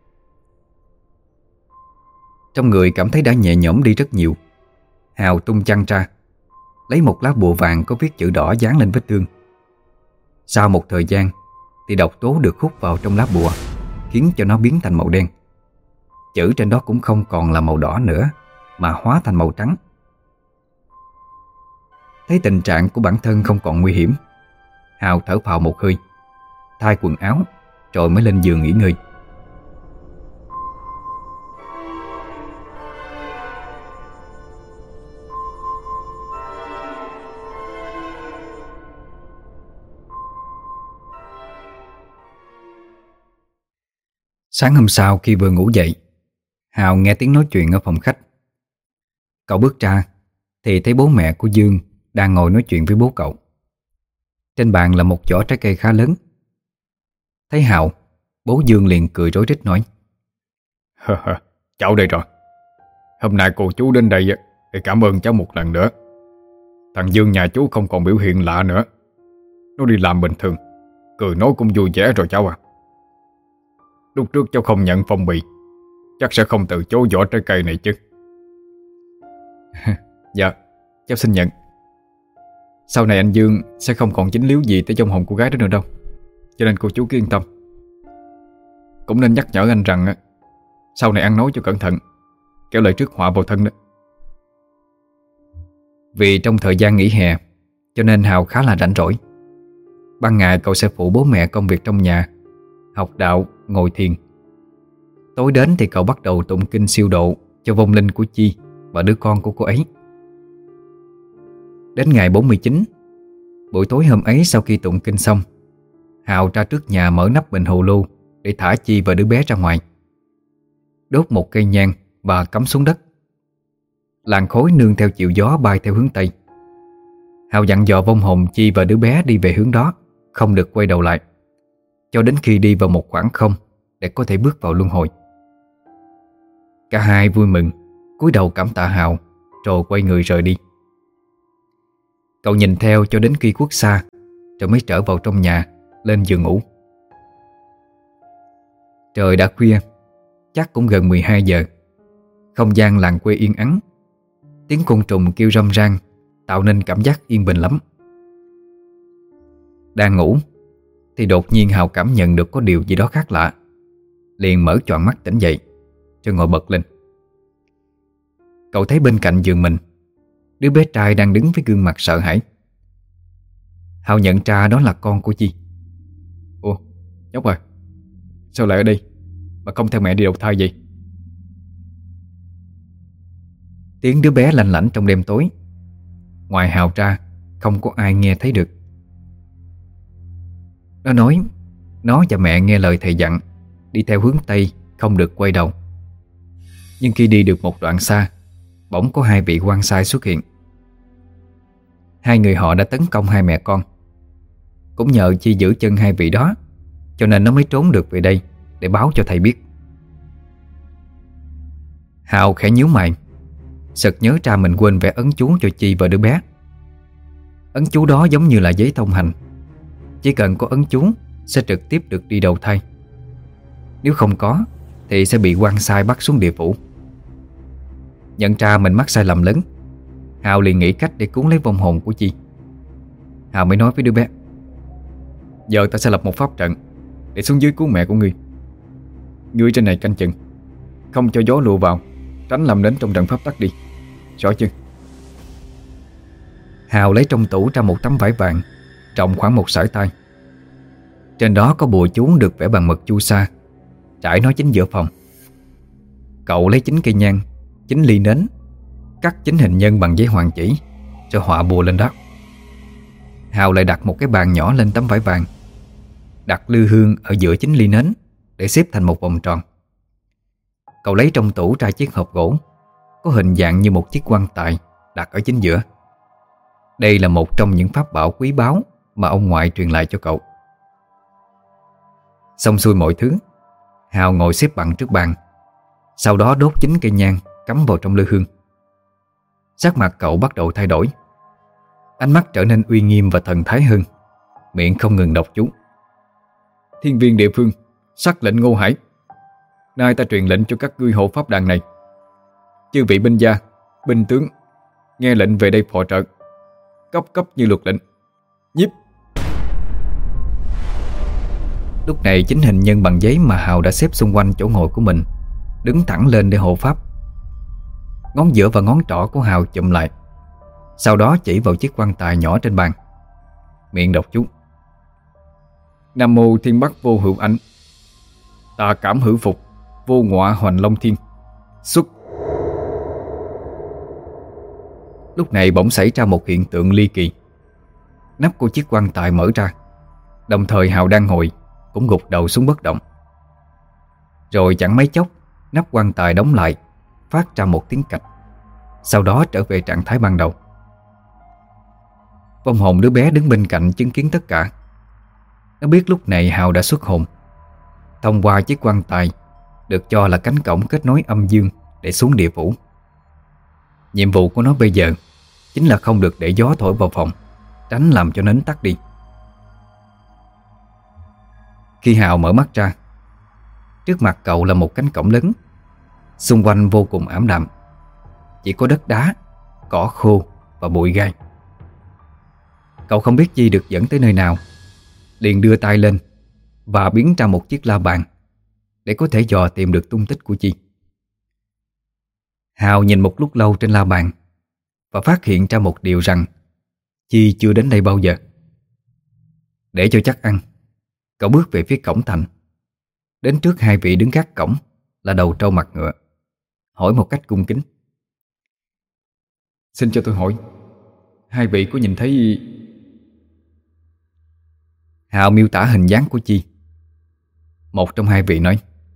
S1: Trong người cảm thấy đã nhẹ nhõm đi rất nhiều. Hào tung chăn ra, lấy một lá bùa vàng có viết chữ đỏ dán lên vết thương. Sau một thời gian thì độc tố được hút vào trong lá bùa, khiến cho nó biến thành màu đen. Chữ trên đó cũng không còn là màu đỏ nữa, mà hóa thành màu trắng. Thấy tình trạng của bản thân không còn nguy hiểm, Hào thở phào một hơi, thay quần áo, rồi mới lên giường nghỉ ngơi. Sáng hôm sau khi vừa ngủ dậy, Hào nghe tiếng nói chuyện ở phòng khách. Cậu bước ra thì thấy bố mẹ của Dương đang ngồi nói chuyện với bố cậu. Trên bàn là một giỏ trái cây khá lớn. Thấy Hào, bố Dương liền cười rối rít nói:
S2: Cháu đây rồi. Hôm nay cô chú đến đây để cảm ơn cháu một lần nữa. Thằng Dương nhà chú không còn biểu hiện lạ nữa. Nó đi làm bình thường, cười nói cũng vui vẻ rồi cháu à. Lúc trước cháu không nhận phong bì, chắc sẽ không từ chối vỏ trái cây này chứ.
S1: Dạ, cháu xin nhận. Sau này anh Dương sẽ không còn dính líu gì tới trong hồn cô gái đó nữa đâu, cho nên cô chú cứ yên tâm. Cũng nên nhắc nhở anh rằng sau này ăn nói cho cẩn thận, kéo lại trước họa vào thân đó. Vì trong thời gian nghỉ hè, cho nên Hào khá là rảnh rỗi. Ban ngày cậu sẽ phụ bố mẹ công việc trong nhà, học đạo, ngồi thiền. Tối đến thì cậu bắt đầu tụng kinh siêu độ cho vong linh của Chi và đứa con của cô ấy. Đến ngày bốn mươi chín, buổi tối hôm ấy sau khi tụng kinh xong, Hào ra trước nhà mở nắp bình hồ lô để thả Chi và đứa bé ra ngoài. Đốt một cây nhang và cắm xuống đất. Làn khói nương theo chiều gió bay theo hướng Tây. Hào dặn dò vong hồn Chi và đứa bé đi về hướng đó, không được quay đầu lại, cho đến khi đi vào một khoảng không để có thể bước vào luân hồi. Cả hai vui mừng, cúi đầu cảm tạ Hào, rồi quay người rời đi. Cậu nhìn theo cho đến khi khuất xa, rồi mới trở vào trong nhà, lên giường ngủ. Trời đã khuya, chắc cũng gần mười hai giờ. Không gian làng quê yên ắng. Tiếng côn trùng kêu râm ran tạo nên cảm giác yên bình lắm. Đang ngủ thì đột nhiên Hào cảm nhận được có điều gì đó khác lạ, liền mở choàng mắt tỉnh dậy, rồi ngồi bật lên. Cậu thấy bên cạnh giường mình, đứa bé trai đang đứng với gương mặt sợ hãi. Hào nhận ra đó là con của Chi.
S2: Ủa, nhóc à, sao lại ở đây mà không theo mẹ đi đầu thai vậy?
S1: Tiếng đứa bé lanh lảnh trong đêm tối. Ngoài Hào ra, không có ai nghe thấy được. Nó nói nó và mẹ nghe lời thầy dặn đi theo hướng Tây, không được quay đầu. Nhưng khi đi được một đoạn xa, bỗng có hai vị quan sai xuất hiện. Hai người họ đã tấn công hai mẹ con. Cũng nhờ Chi giữ chân hai vị đó, cho nên nó mới trốn được về đây, để báo cho thầy biết. Hào khẽ nhíu mày, sực nhớ ra mình quên vẽ ấn chú cho Chi và đứa bé. Ấn chú đó giống như là giấy thông hành, chỉ cần có ấn chú sẽ trực tiếp được đi đầu thai. Nếu không có thì sẽ bị quan sai bắt xuống địa phủ. Nhận ra mình mắc sai lầm lớn, Hào liền nghĩ cách để cứu lấy vong hồn của Chi. Hào mới nói với đứa bé: giờ ta sẽ lập một pháp trận để xuống dưới cứu mẹ của ngươi. Ngươi trên này canh chừng, không cho gió lùa vào, tránh làm nến trong trận pháp tắt đi, rõ chưa? Hào lấy trong tủ ra một tấm vải vàng rộng khoảng một sải tay. Trên đó có bùa chú được vẽ bằng mực chu sa, trải nó chính giữa phòng. Cậu lấy chín cây nhang, chín ly nến, cắt chín hình nhân bằng giấy hoàng chỉ cho họa bùa lên đó. Hào lại đặt một cái bàn nhỏ lên tấm vải vàng, đặt lư hương ở giữa chín ly nến để xếp thành một vòng tròn. Cậu lấy trong tủ ra chiếc hộp gỗ có hình dạng như một chiếc quan tài đặt ở chính giữa. Đây là một trong những pháp bảo quý báu mà ông ngoại truyền lại cho cậu. Xong xuôi mọi thứ, Hào ngồi xếp bằng trước bàn, sau đó đốt chín cây nhang cắm vào trong lư hương. Sắc mặt cậu bắt đầu thay đổi, ánh mắt trở nên uy nghiêm và thần thái hơn, miệng không ngừng đọc chú. Thiên viên địa phương, sắc lệnh Ngô Hải, nay ta truyền lệnh cho các ngươi hộ pháp đàn này. Chư vị binh gia, binh tướng, nghe lệnh về đây phò trợ, cấp cấp như luật lệnh. Nhiếp. Lúc này chính hình nhân bằng giấy mà Hào đã xếp xung quanh chỗ ngồi của mình đứng thẳng lên để hộ pháp. Ngón giữa và ngón trỏ của Hào chụm lại, sau đó chỉ vào chiếc quan tài nhỏ trên bàn, miệng đọc chú: Nam mô Thiên Bắc vô hữu ảnh, tà cảm hữu phục, vô ngọa hoành long thiên, xuất. Lúc này bỗng xảy ra một hiện tượng ly kỳ. Nắp của chiếc quan tài mở ra, đồng thời Hào đang ngồi cũng gục đầu xuống bất động. Rồi chẳng mấy chốc, nắp quan tài đóng lại, phát ra một tiếng cạch, sau đó trở về trạng thái ban đầu. Vong hồn đứa bé đứng bên cạnh chứng kiến tất cả. Nó biết lúc này Hào đã xuất hồn. Thông qua chiếc quan tài được cho là cánh cổng kết nối âm dương để xuống địa phủ. Nhiệm vụ của nó bây giờ chính là không được để gió thổi vào phòng, tránh làm cho nến tắt đi. Khi Hào mở mắt ra, trước mặt cậu là một cánh cổng lớn, xung quanh vô cùng ảm đạm, chỉ có đất đá, cỏ khô và bụi gai. Cậu không biết Chi được dẫn tới nơi nào, liền đưa tay lên và biến ra một chiếc la bàn để có thể dò tìm được tung tích của Chi. Hào nhìn một lúc lâu trên la bàn và phát hiện ra một điều rằng Chi chưa đến đây bao giờ. Để cho chắc ăn, cậu bước về phía cổng thành, đến trước hai vị đứng gác cổng là đầu trâu mặt ngựa, hỏi một cách cung kính: Xin cho tôi hỏi, hai vị có nhìn thấy... Hào miêu tả hình dáng của Chi. Một trong hai vị nói: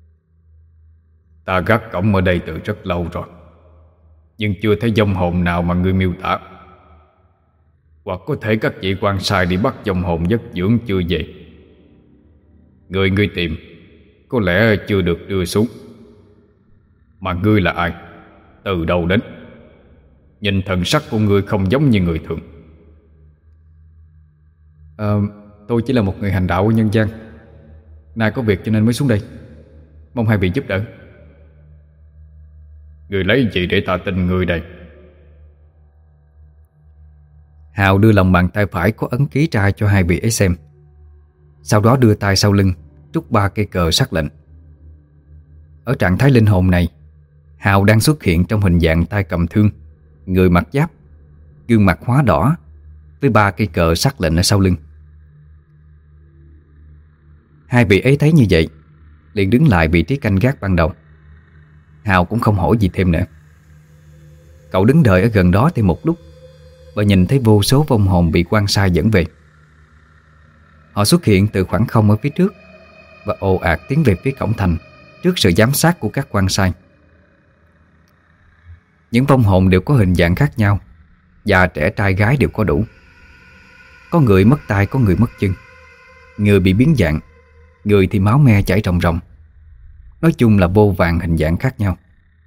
S1: Ta gác cổng ở đây từ rất lâu rồi, nhưng chưa thấy vong hồn nào mà ngươi miêu tả. Hoặc có thể các vị quan sai đi bắt vong hồn giấc dưỡng chưa về. Người ngươi tìm có lẽ chưa được đưa xuống. Mà ngươi là ai? Từ đâu đến? Nhìn thần sắc của ngươi không giống như người thường. à, Tôi chỉ là một người hành đạo ở nhân gian, nay có việc cho nên mới xuống đây, mong hai vị giúp đỡ. Ngươi lấy gì để ta tin ngươi đây? Hào đưa lòng bàn tay phải có ấn ký ra cho hai vị ấy xem, sau đó đưa tay sau lưng trút ba cây cờ sắc lệnh. Ở trạng thái linh hồn này, Hào đang xuất hiện trong hình dạng tay cầm thương, người mặc giáp, gương mặt hóa đỏ, với ba cây cờ sắc lệnh ở sau lưng. Hai vị ấy thấy như vậy, liền đứng lại vị trí canh gác ban đầu. Hào cũng không hỏi gì thêm nữa. Cậu đứng đợi ở gần đó thêm một lúc và nhìn thấy vô số vong hồn bị quan sai dẫn về. Họ xuất hiện từ khoảng không ở phía trước và ồ ạt tiến về phía cổng thành trước sự giám sát của các quan sai. Những vong hồn đều có hình dạng khác nhau, già trẻ trai gái đều có đủ. Có người mất tay, có người mất chân, người bị biến dạng, người thì máu me chảy ròng ròng, Nói chung là vô vàn hình dạng khác nhau.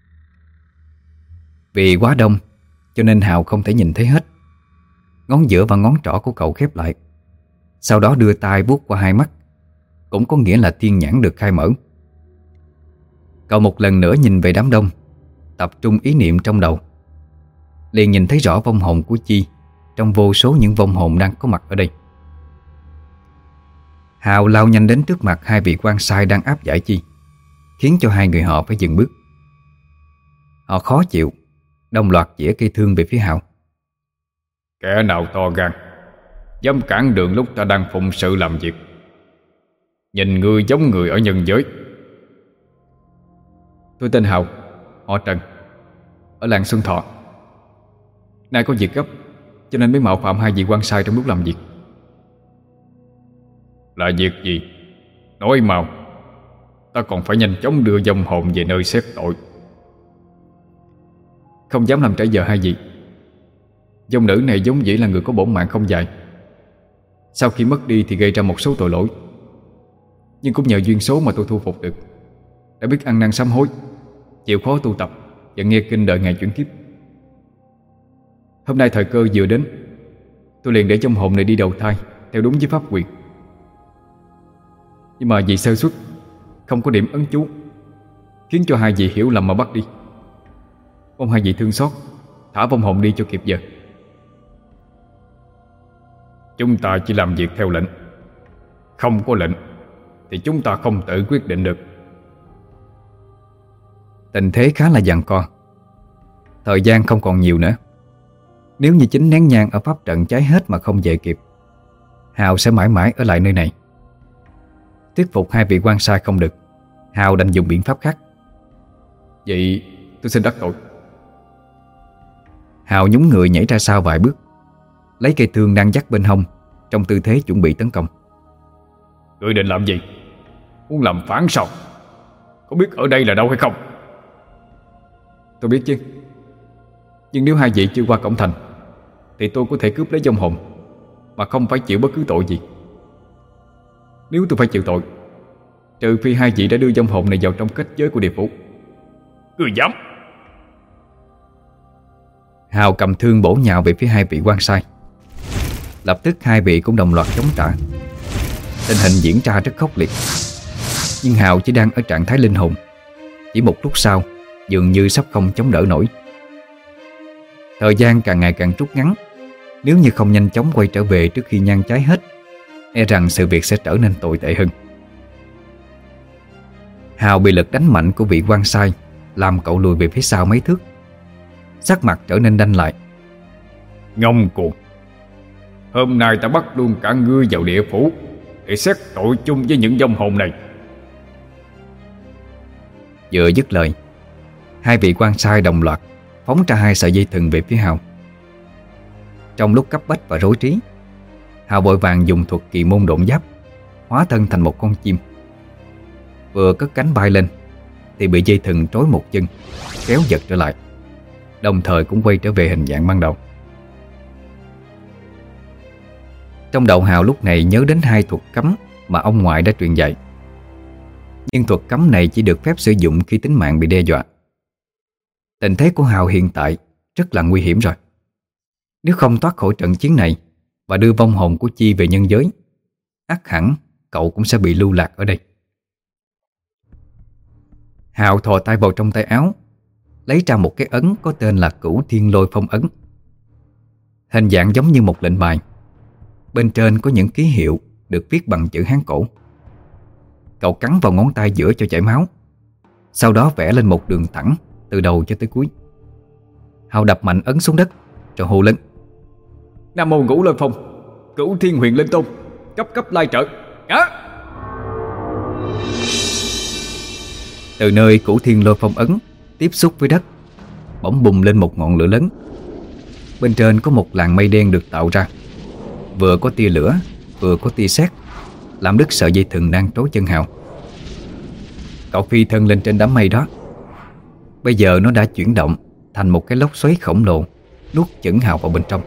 S1: Vì quá đông cho nên Hào không thể nhìn thấy hết. Ngón giữa và ngón trỏ của cậu khép lại, sau đó đưa tay vuốt qua hai mắt, cũng có nghĩa là thiên nhãn được khai mở. Cậu một lần nữa nhìn về đám đông, tập trung ý niệm trong đầu, liền nhìn thấy rõ vong hồn của Chi trong vô số những vong hồn đang có mặt ở đây. Hào lao nhanh đến trước mặt hai vị quan sai đang áp giải Chi, khiến cho hai người họ phải dừng bước. Họ khó chịu, đồng loạt chĩa cây thương về phía Hào.
S2: Kẻ nào to gan dám cản đường lúc ta đang phụng sự làm việc? Nhìn ngươi giống người ở nhân giới.
S3: Tôi tên Hào, họ Trần, ở làng Xuân Thọ. Nay có việc gấp cho nên mới mạo phạm hai vị quan sai trong lúc làm việc.
S2: Là việc gì? Nói mau, ta còn phải nhanh chóng đưa vong hồn về nơi xét tội.
S3: Không dám làm trễ giờ hai vị. Dòng nữ này giống dĩ là người có bổn mạng không dài. Sau khi mất đi thì gây ra một số tội lỗi, nhưng cũng nhờ duyên số mà tôi thu phục được, đã biết ăn năn sám hối, chịu khó tu tập và nghe kinh đợi ngày chuyển kiếp. Hôm nay thời cơ vừa đến, tôi liền để trong hồn này đi đầu thai theo đúng với pháp quyền. Nhưng mà vì sơ suất, không có điểm ấn chú, khiến cho hai vị hiểu lầm mà bắt đi. Mong hai vị thương xót, thả vong hồn đi cho kịp giờ.
S2: Chúng ta chỉ làm việc theo lệnh. Không có lệnh thì chúng ta không tự quyết định được.
S1: Tình thế khá là giằng co. Thời gian không còn nhiều nữa. Nếu như chính nén nhang ở pháp trận cháy hết mà không về kịp, Hào sẽ mãi mãi ở lại nơi này. Thuyết phục hai vị quan sai không được, Hào đành dùng biện pháp khác.
S3: Vậy tôi xin đắc tội.
S1: Hào nhún người nhảy ra sau vài bước, lấy cây thương đang dắt bên hông, trong tư thế chuẩn bị tấn công.
S2: Ngươi định làm gì? Muốn làm phản sao? Có biết ở đây là đâu hay không?
S3: Tôi biết chứ. Nhưng nếu hai vị chưa qua cổng thành thì tôi có thể cướp lấy vong hồn mà không phải chịu bất cứ tội gì. Nếu tôi phải chịu tội, trừ phi hai vị đã đưa vong hồn này vào trong kết giới của địa phủ.
S2: Ngươi dám?
S1: Hào cầm thương bổ nhào về phía hai vị quan sai. Lập tức hai vị cũng đồng loạt chống trả. Tình hình diễn ra rất khốc liệt. Nhưng Hào chỉ đang ở trạng thái linh hồn. Chỉ một lúc sau dường như sắp không chống đỡ nổi. Thời gian càng ngày càng rút ngắn. Nếu như không nhanh chóng quay trở về trước khi nhang cháy hết, e rằng sự việc sẽ trở nên tồi tệ hơn. Hào bị lực đánh mạnh của vị quan sai làm cậu lùi về phía sau mấy thước. Sắc mặt trở nên đanh lại.
S2: Ngông cuồng! Hôm nay ta bắt luôn cả ngươi vào địa phủ để xét tội chung với những vong hồn này.
S1: Vừa dứt lời, hai vị quan sai đồng loạt phóng ra hai sợi dây thừng về phía Hào. Trong lúc cấp bách và rối trí, Hào vội vàng dùng thuật kỳ môn độn giáp, hóa thân thành một con chim. Vừa cất cánh bay lên thì bị dây thừng trói một chân, kéo giật trở lại, đồng thời cũng quay trở về hình dạng ban đầu. Trong đầu Hào lúc này nhớ đến hai thuật cấm mà ông ngoại đã truyền dạy. Nhưng thuật cấm này chỉ được phép sử dụng khi tính mạng bị đe dọa. Tình thế của Hào hiện tại rất là nguy hiểm rồi. Nếu không thoát khỏi trận chiến này và đưa vong hồn của Chi về nhân giới, ắt hẳn cậu cũng sẽ bị lưu lạc ở đây. Hào thò tay vào trong tay áo, lấy ra một cái ấn có tên là Cửu Thiên Lôi Phong Ấn. Hình dạng giống như một lệnh bài. Bên trên có những ký hiệu được viết bằng chữ Hán cổ. Cậu cắn vào ngón tay giữa cho chảy máu, sau đó vẽ lên một đường thẳng từ đầu cho tới cuối. Hào đập mạnh ấn xuống đất rồi hô lên:
S3: Nam mô Ngũ Lôi Phong, Cửu Thiên Huyền Linh Tôn, cấp cấp lai trợ. Á!
S1: Từ nơi Cửu Thiên Lôi Phong ấn tiếp xúc với đất, bỗng bùng lên một ngọn lửa lớn. Bên trên có một làn mây đen được tạo ra, vừa có tia lửa vừa có tia sét, làm đứt sợi dây thừng đang trói chân Hào. Cậu phi thân lên trên đám mây đó. Bây giờ nó đã chuyển động thành một cái lốc xoáy khổng lồ, nuốt chửng Hào vào bên trong.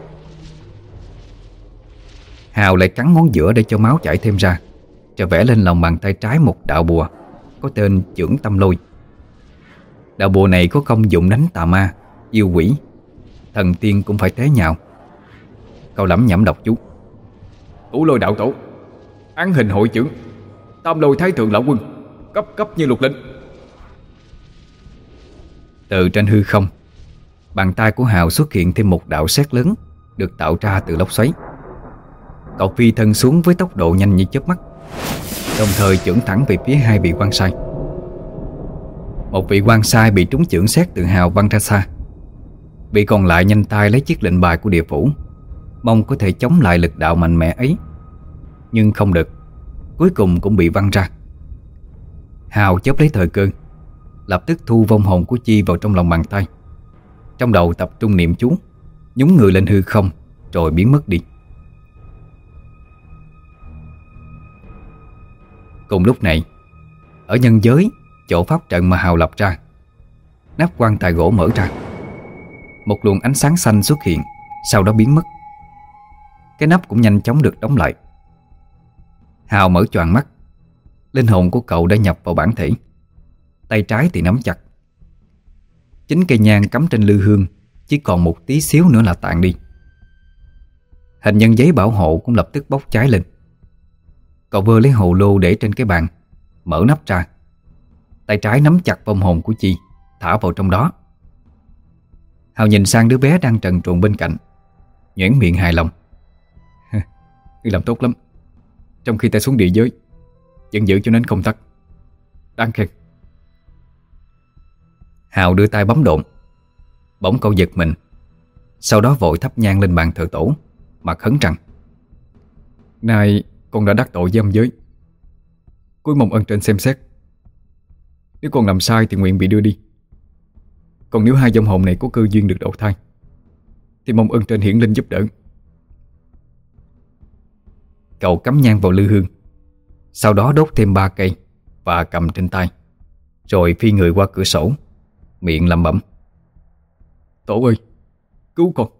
S1: Hào lại cắn ngón giữa để cho máu chảy thêm ra, rồi vẽ lên lòng bàn tay trái một đạo bùa, có tên Chưởng Tâm Lôi. Đạo bùa này có công dụng đánh tà ma, yêu quỷ, thần tiên cũng phải tế nhạo. Cậu lẩm nhẩm đọc chú:
S2: Ngũ Lôi đạo tổ, án hình hội trưởng, Tam Lôi thái thượng lão quân, cấp cấp như luật lệnh.
S1: Từ trên hư không, bàn tay của Hào xuất hiện thêm một đạo sét lớn được tạo ra từ lốc xoáy. Cậu phi thân xuống với tốc độ nhanh như chớp mắt, đồng thời chưởng thẳng về phía hai vị quan sai. Một vị quan sai bị trúng chưởng sét từ Hào văng ra xa, vị còn lại nhanh tay lấy chiếc lệnh bài của địa phủ, mong có thể chống lại lực đạo mạnh mẽ ấy. Nhưng không được, cuối cùng cũng bị văng ra. Hào chớp lấy thời cơ, lập tức thu vong hồn của Chi vào trong lòng bàn tay, trong đầu tập trung niệm chú, nhúng người lên hư không rồi biến mất đi. Cùng lúc này, ở nhân giới, chỗ pháp trận mà Hào lập ra, nắp quan tài gỗ mở ra. Một luồng ánh sáng xanh xuất hiện, sau đó biến mất. Cái nắp cũng nhanh chóng được đóng lại. Hào mở choàng mắt. Linh hồn của cậu đã nhập vào bản thể, tay trái thì nắm chặt. Chính cây nhang cắm trên lư hương chỉ còn một tí xíu nữa là tàn đi. Hình nhân giấy bảo hộ cũng lập tức bốc cháy lên. Cậu vơ lấy hồ lô để trên cái bàn, mở nắp ra. Tay trái nắm chặt vong hồn của Chi, thả vào trong đó. Hào nhìn sang đứa bé đang trần truồng bên cạnh, nhoẻn miệng hài lòng: Ngươi làm tốt lắm. Trong khi ta xuống địa giới vẫn giữ cho nên công tắc. Đáng khen. Hào đưa tay bấm độn. Bỗng cậu giật mình, sau đó vội thắp nhang lên bàn thờ tổ, mà khấn rằng: Nay con đã đắc tội với âm giới, cuối mong ân trên xem xét. Nếu con làm sai thì nguyện bị đưa đi. Còn nếu hai vong hồn này có cơ duyên được đầu thai thì mong ân trên hiển linh giúp đỡ. Cậu cắm nhang vào lư hương, sau đó đốt thêm ba cây và cầm trên tay, rồi phi người qua cửa sổ, miệng lẩm bẩm: Tổ ơi, cứu con.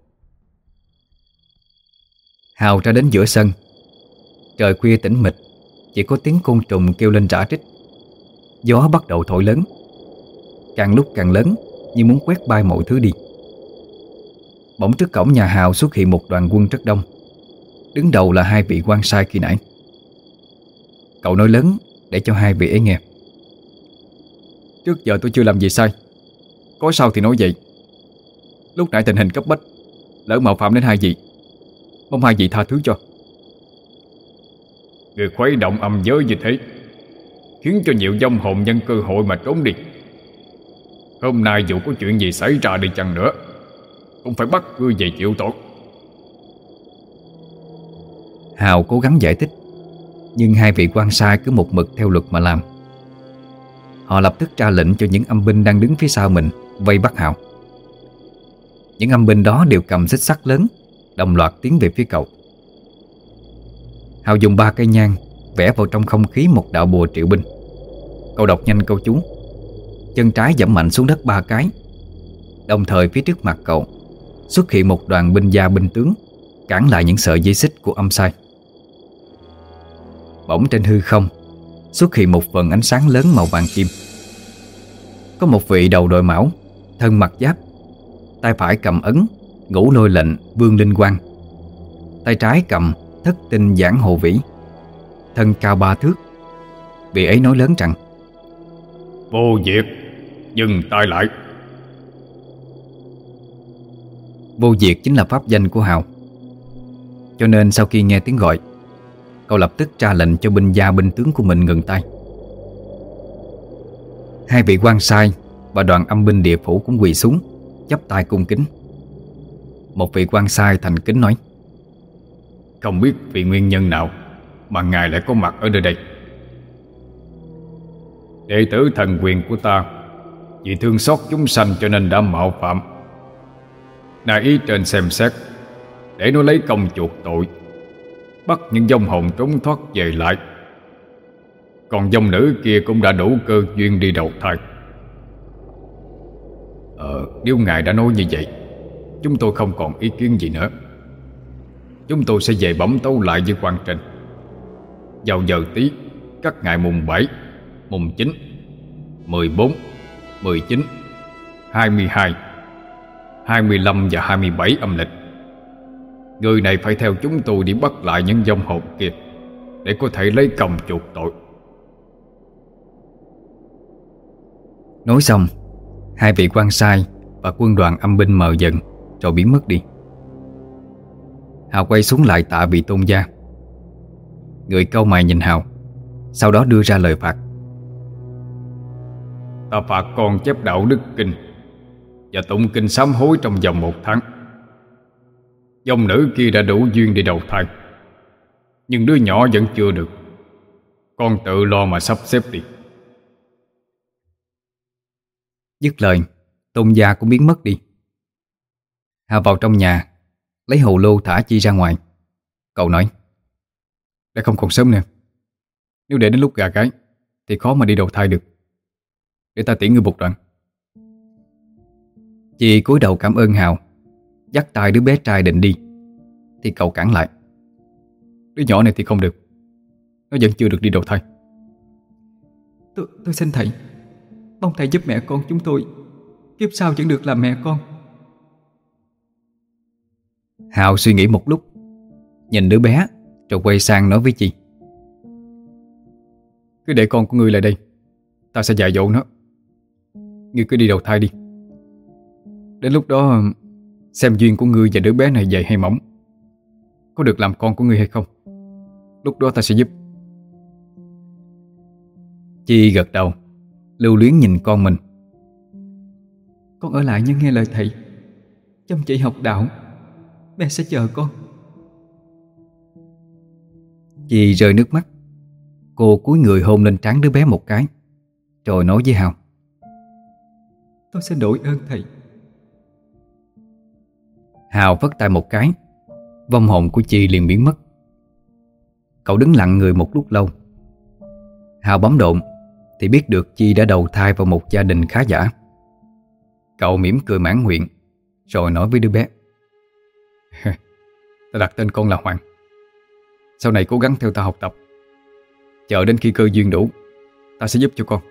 S1: Hào ra đến giữa sân. Trời khuya tĩnh mịch, chỉ có tiếng côn trùng kêu lên rã rít. Gió bắt đầu thổi lớn, càng lúc càng lớn, như muốn quét bay mọi thứ đi. Bỗng trước cổng nhà Hào xuất hiện một đoàn quân rất đông. Đứng đầu là hai vị quan sai khi nãy. Cậu nói lớn để cho hai vị ấy nghe: Trước giờ tôi chưa làm gì sai, có sao thì nói vậy. Lúc nãy tình hình cấp bách, lỡ mạo phạm đến hai vị, mong hai vị tha thứ cho.
S3: Người khuấy động âm giới như thế, khiến cho nhiều vong hồn nhân cơ hội mà trốn đi. Hôm nay dù có chuyện gì xảy ra đi chăng nữa, cũng phải bắt ngươi về chịu tội.
S1: Hào cố gắng giải thích, nhưng hai vị quan sai cứ một mực theo luật mà làm. Họ lập tức ra lệnh cho những âm binh đang đứng phía sau mình vây bắt Hào. Những âm binh đó đều cầm xích sắt lớn, đồng loạt tiến về phía cậu. Hào dùng ba cây nhang vẽ vào trong không khí một đạo bùa triệu binh. Cậu đọc nhanh câu chú, chân trái giẫm mạnh xuống đất ba cái. Đồng thời phía trước mặt cậu xuất hiện một đoàn binh gia binh tướng, cản lại những sợi dây xích của âm sai. Bỗng trên hư không xuất hiện một vầng ánh sáng lớn màu vàng kim. Có một vị đầu đội mão, thân mặc giáp, tay phải cầm ấn Ngũ Lôi lệnh Vương Linh Quang, tay trái cầm Thất Tinh Giảng Hồ Vĩ, thân cao ba thước. Vị ấy nói lớn rằng:
S3: Vô Diệt, dừng tay lại.
S1: Vô Diệt chính là pháp danh của Hào. Cho nên sau khi nghe tiếng gọi, cậu lập tức ra lệnh cho binh gia binh tướng của mình ngừng tay. Hai vị quan sai và đoàn âm binh địa phủ cũng quỳ xuống, chắp tay cung kính. Một vị quan sai thành kính nói:
S3: Không biết vì nguyên nhân nào mà ngài lại có mặt ở nơi đây. Đệ tử thần quyền của ta vì thương xót chúng sanh cho nên đã mạo phạm. Nay ý trên xem xét, để nó lấy công chuộc tội, bắt những vong hồn trốn thoát về lại. Còn vong nữ kia cũng đã đủ cơ duyên đi đầu thai. Ờ, nếu ngài đã nói như vậy, chúng tôi không còn ý kiến gì nữa. Chúng tôi sẽ về bẩm tấu lại với quan trên. Vào giờ tí, các ngày mùng bảy, mùng chín
S2: mười bốn, mười chín, hai mươi hai, hai mươi lăm và hai mươi bảy âm lịch. Người này phải theo chúng tôi đi bắt lại những vong hồn kia để có thể lấy công chuộc tội.
S1: Nói xong, hai vị quan sai và quân đoàn âm binh mờ dần rồi biến mất đi. Hào quay xuống lại tạ vị tôn gia. Người cau mày nhìn Hào, sau đó đưa ra lời phạt.
S2: Ta phạt con chép đạo đức kinh và tụng kinh sám hối trong vòng một tháng. Dòng nữ kia đã đủ duyên để đầu thai, nhưng đứa nhỏ vẫn chưa được. Con tự lo mà sắp xếp đi.
S1: Dứt lời, tôn gia cũng biến mất đi. Hào vào trong nhà, lấy hồ lô thả Chi ra ngoài. Cậu nói:
S3: Đã không còn sớm nữa. Nếu để đến lúc gà cái thì khó mà đi đầu thai được. Để ta tiễn ngươi một đoạn.
S1: Chi cúi đầu cảm ơn Hào, dắt tay đứa bé trai định đi thì cậu cản lại:
S3: Đứa nhỏ này thì không được. Nó vẫn chưa được đi đầu thai.
S4: Tôi, tôi xin thầy, mong thầy giúp mẹ con chúng tôi kiếp sau vẫn được làm mẹ con.
S1: Hào suy nghĩ một lúc, nhìn đứa bé rồi quay sang nói với Chi:
S3: Cứ để con của ngươi lại đây, ta sẽ dạy dỗ nó. Ngươi cứ đi đầu thai đi. Đến lúc đó xem duyên của ngươi và đứa bé này dày hay mỏng, có được làm con của ngươi hay không. Lúc đó ta sẽ giúp.
S1: Chi gật đầu, lưu luyến nhìn con mình.
S4: Con ở lại nhưng nghe lời thầy, chăm chỉ học đạo. Mẹ sẽ chờ con.
S1: Chi rơi nước mắt. Cô cúi người hôn lên trán đứa bé một cái, rồi nói với Hào:
S4: Tôi sẽ đổi ơn thầy.
S1: Hào vất tay một cái, vong hồn của Chi liền biến mất. Cậu đứng lặng người một lúc lâu. Hào bấm độn thì biết được Chi đã đầu thai vào một gia đình khá giả. Cậu mỉm cười mãn nguyện, rồi nói với đứa bé:
S3: Ta đặt tên con là Hoàng. Sau này cố gắng theo ta học tập. Chờ đến khi cơ duyên đủ, ta sẽ giúp cho con.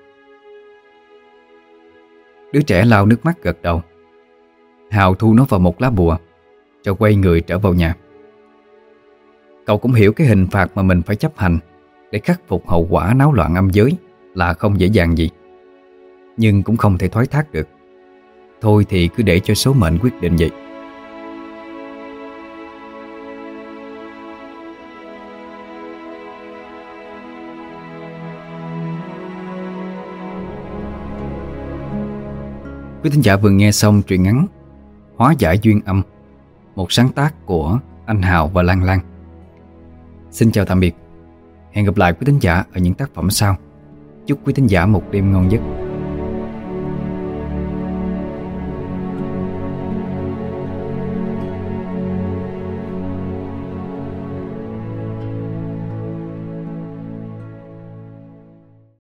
S1: Đứa trẻ lau nước mắt gật đầu. Hào thu nó vào một lá bùa, rồi quay người trở vào nhà. Cậu cũng hiểu cái hình phạt mà mình phải chấp hành để khắc phục hậu quả náo loạn âm giới là không dễ dàng gì. Nhưng cũng không thể thoái thác được. Thôi thì cứ để cho số mệnh quyết định vậy. Quý thính giả vừa nghe xong truyện ngắn Hóa giải duyên âm, một sáng tác của anh Hào và Lan Lan. Xin chào tạm biệt. Hẹn gặp lại quý thính giả ở những tác phẩm sau. Chúc quý thính giả một đêm ngon giấc.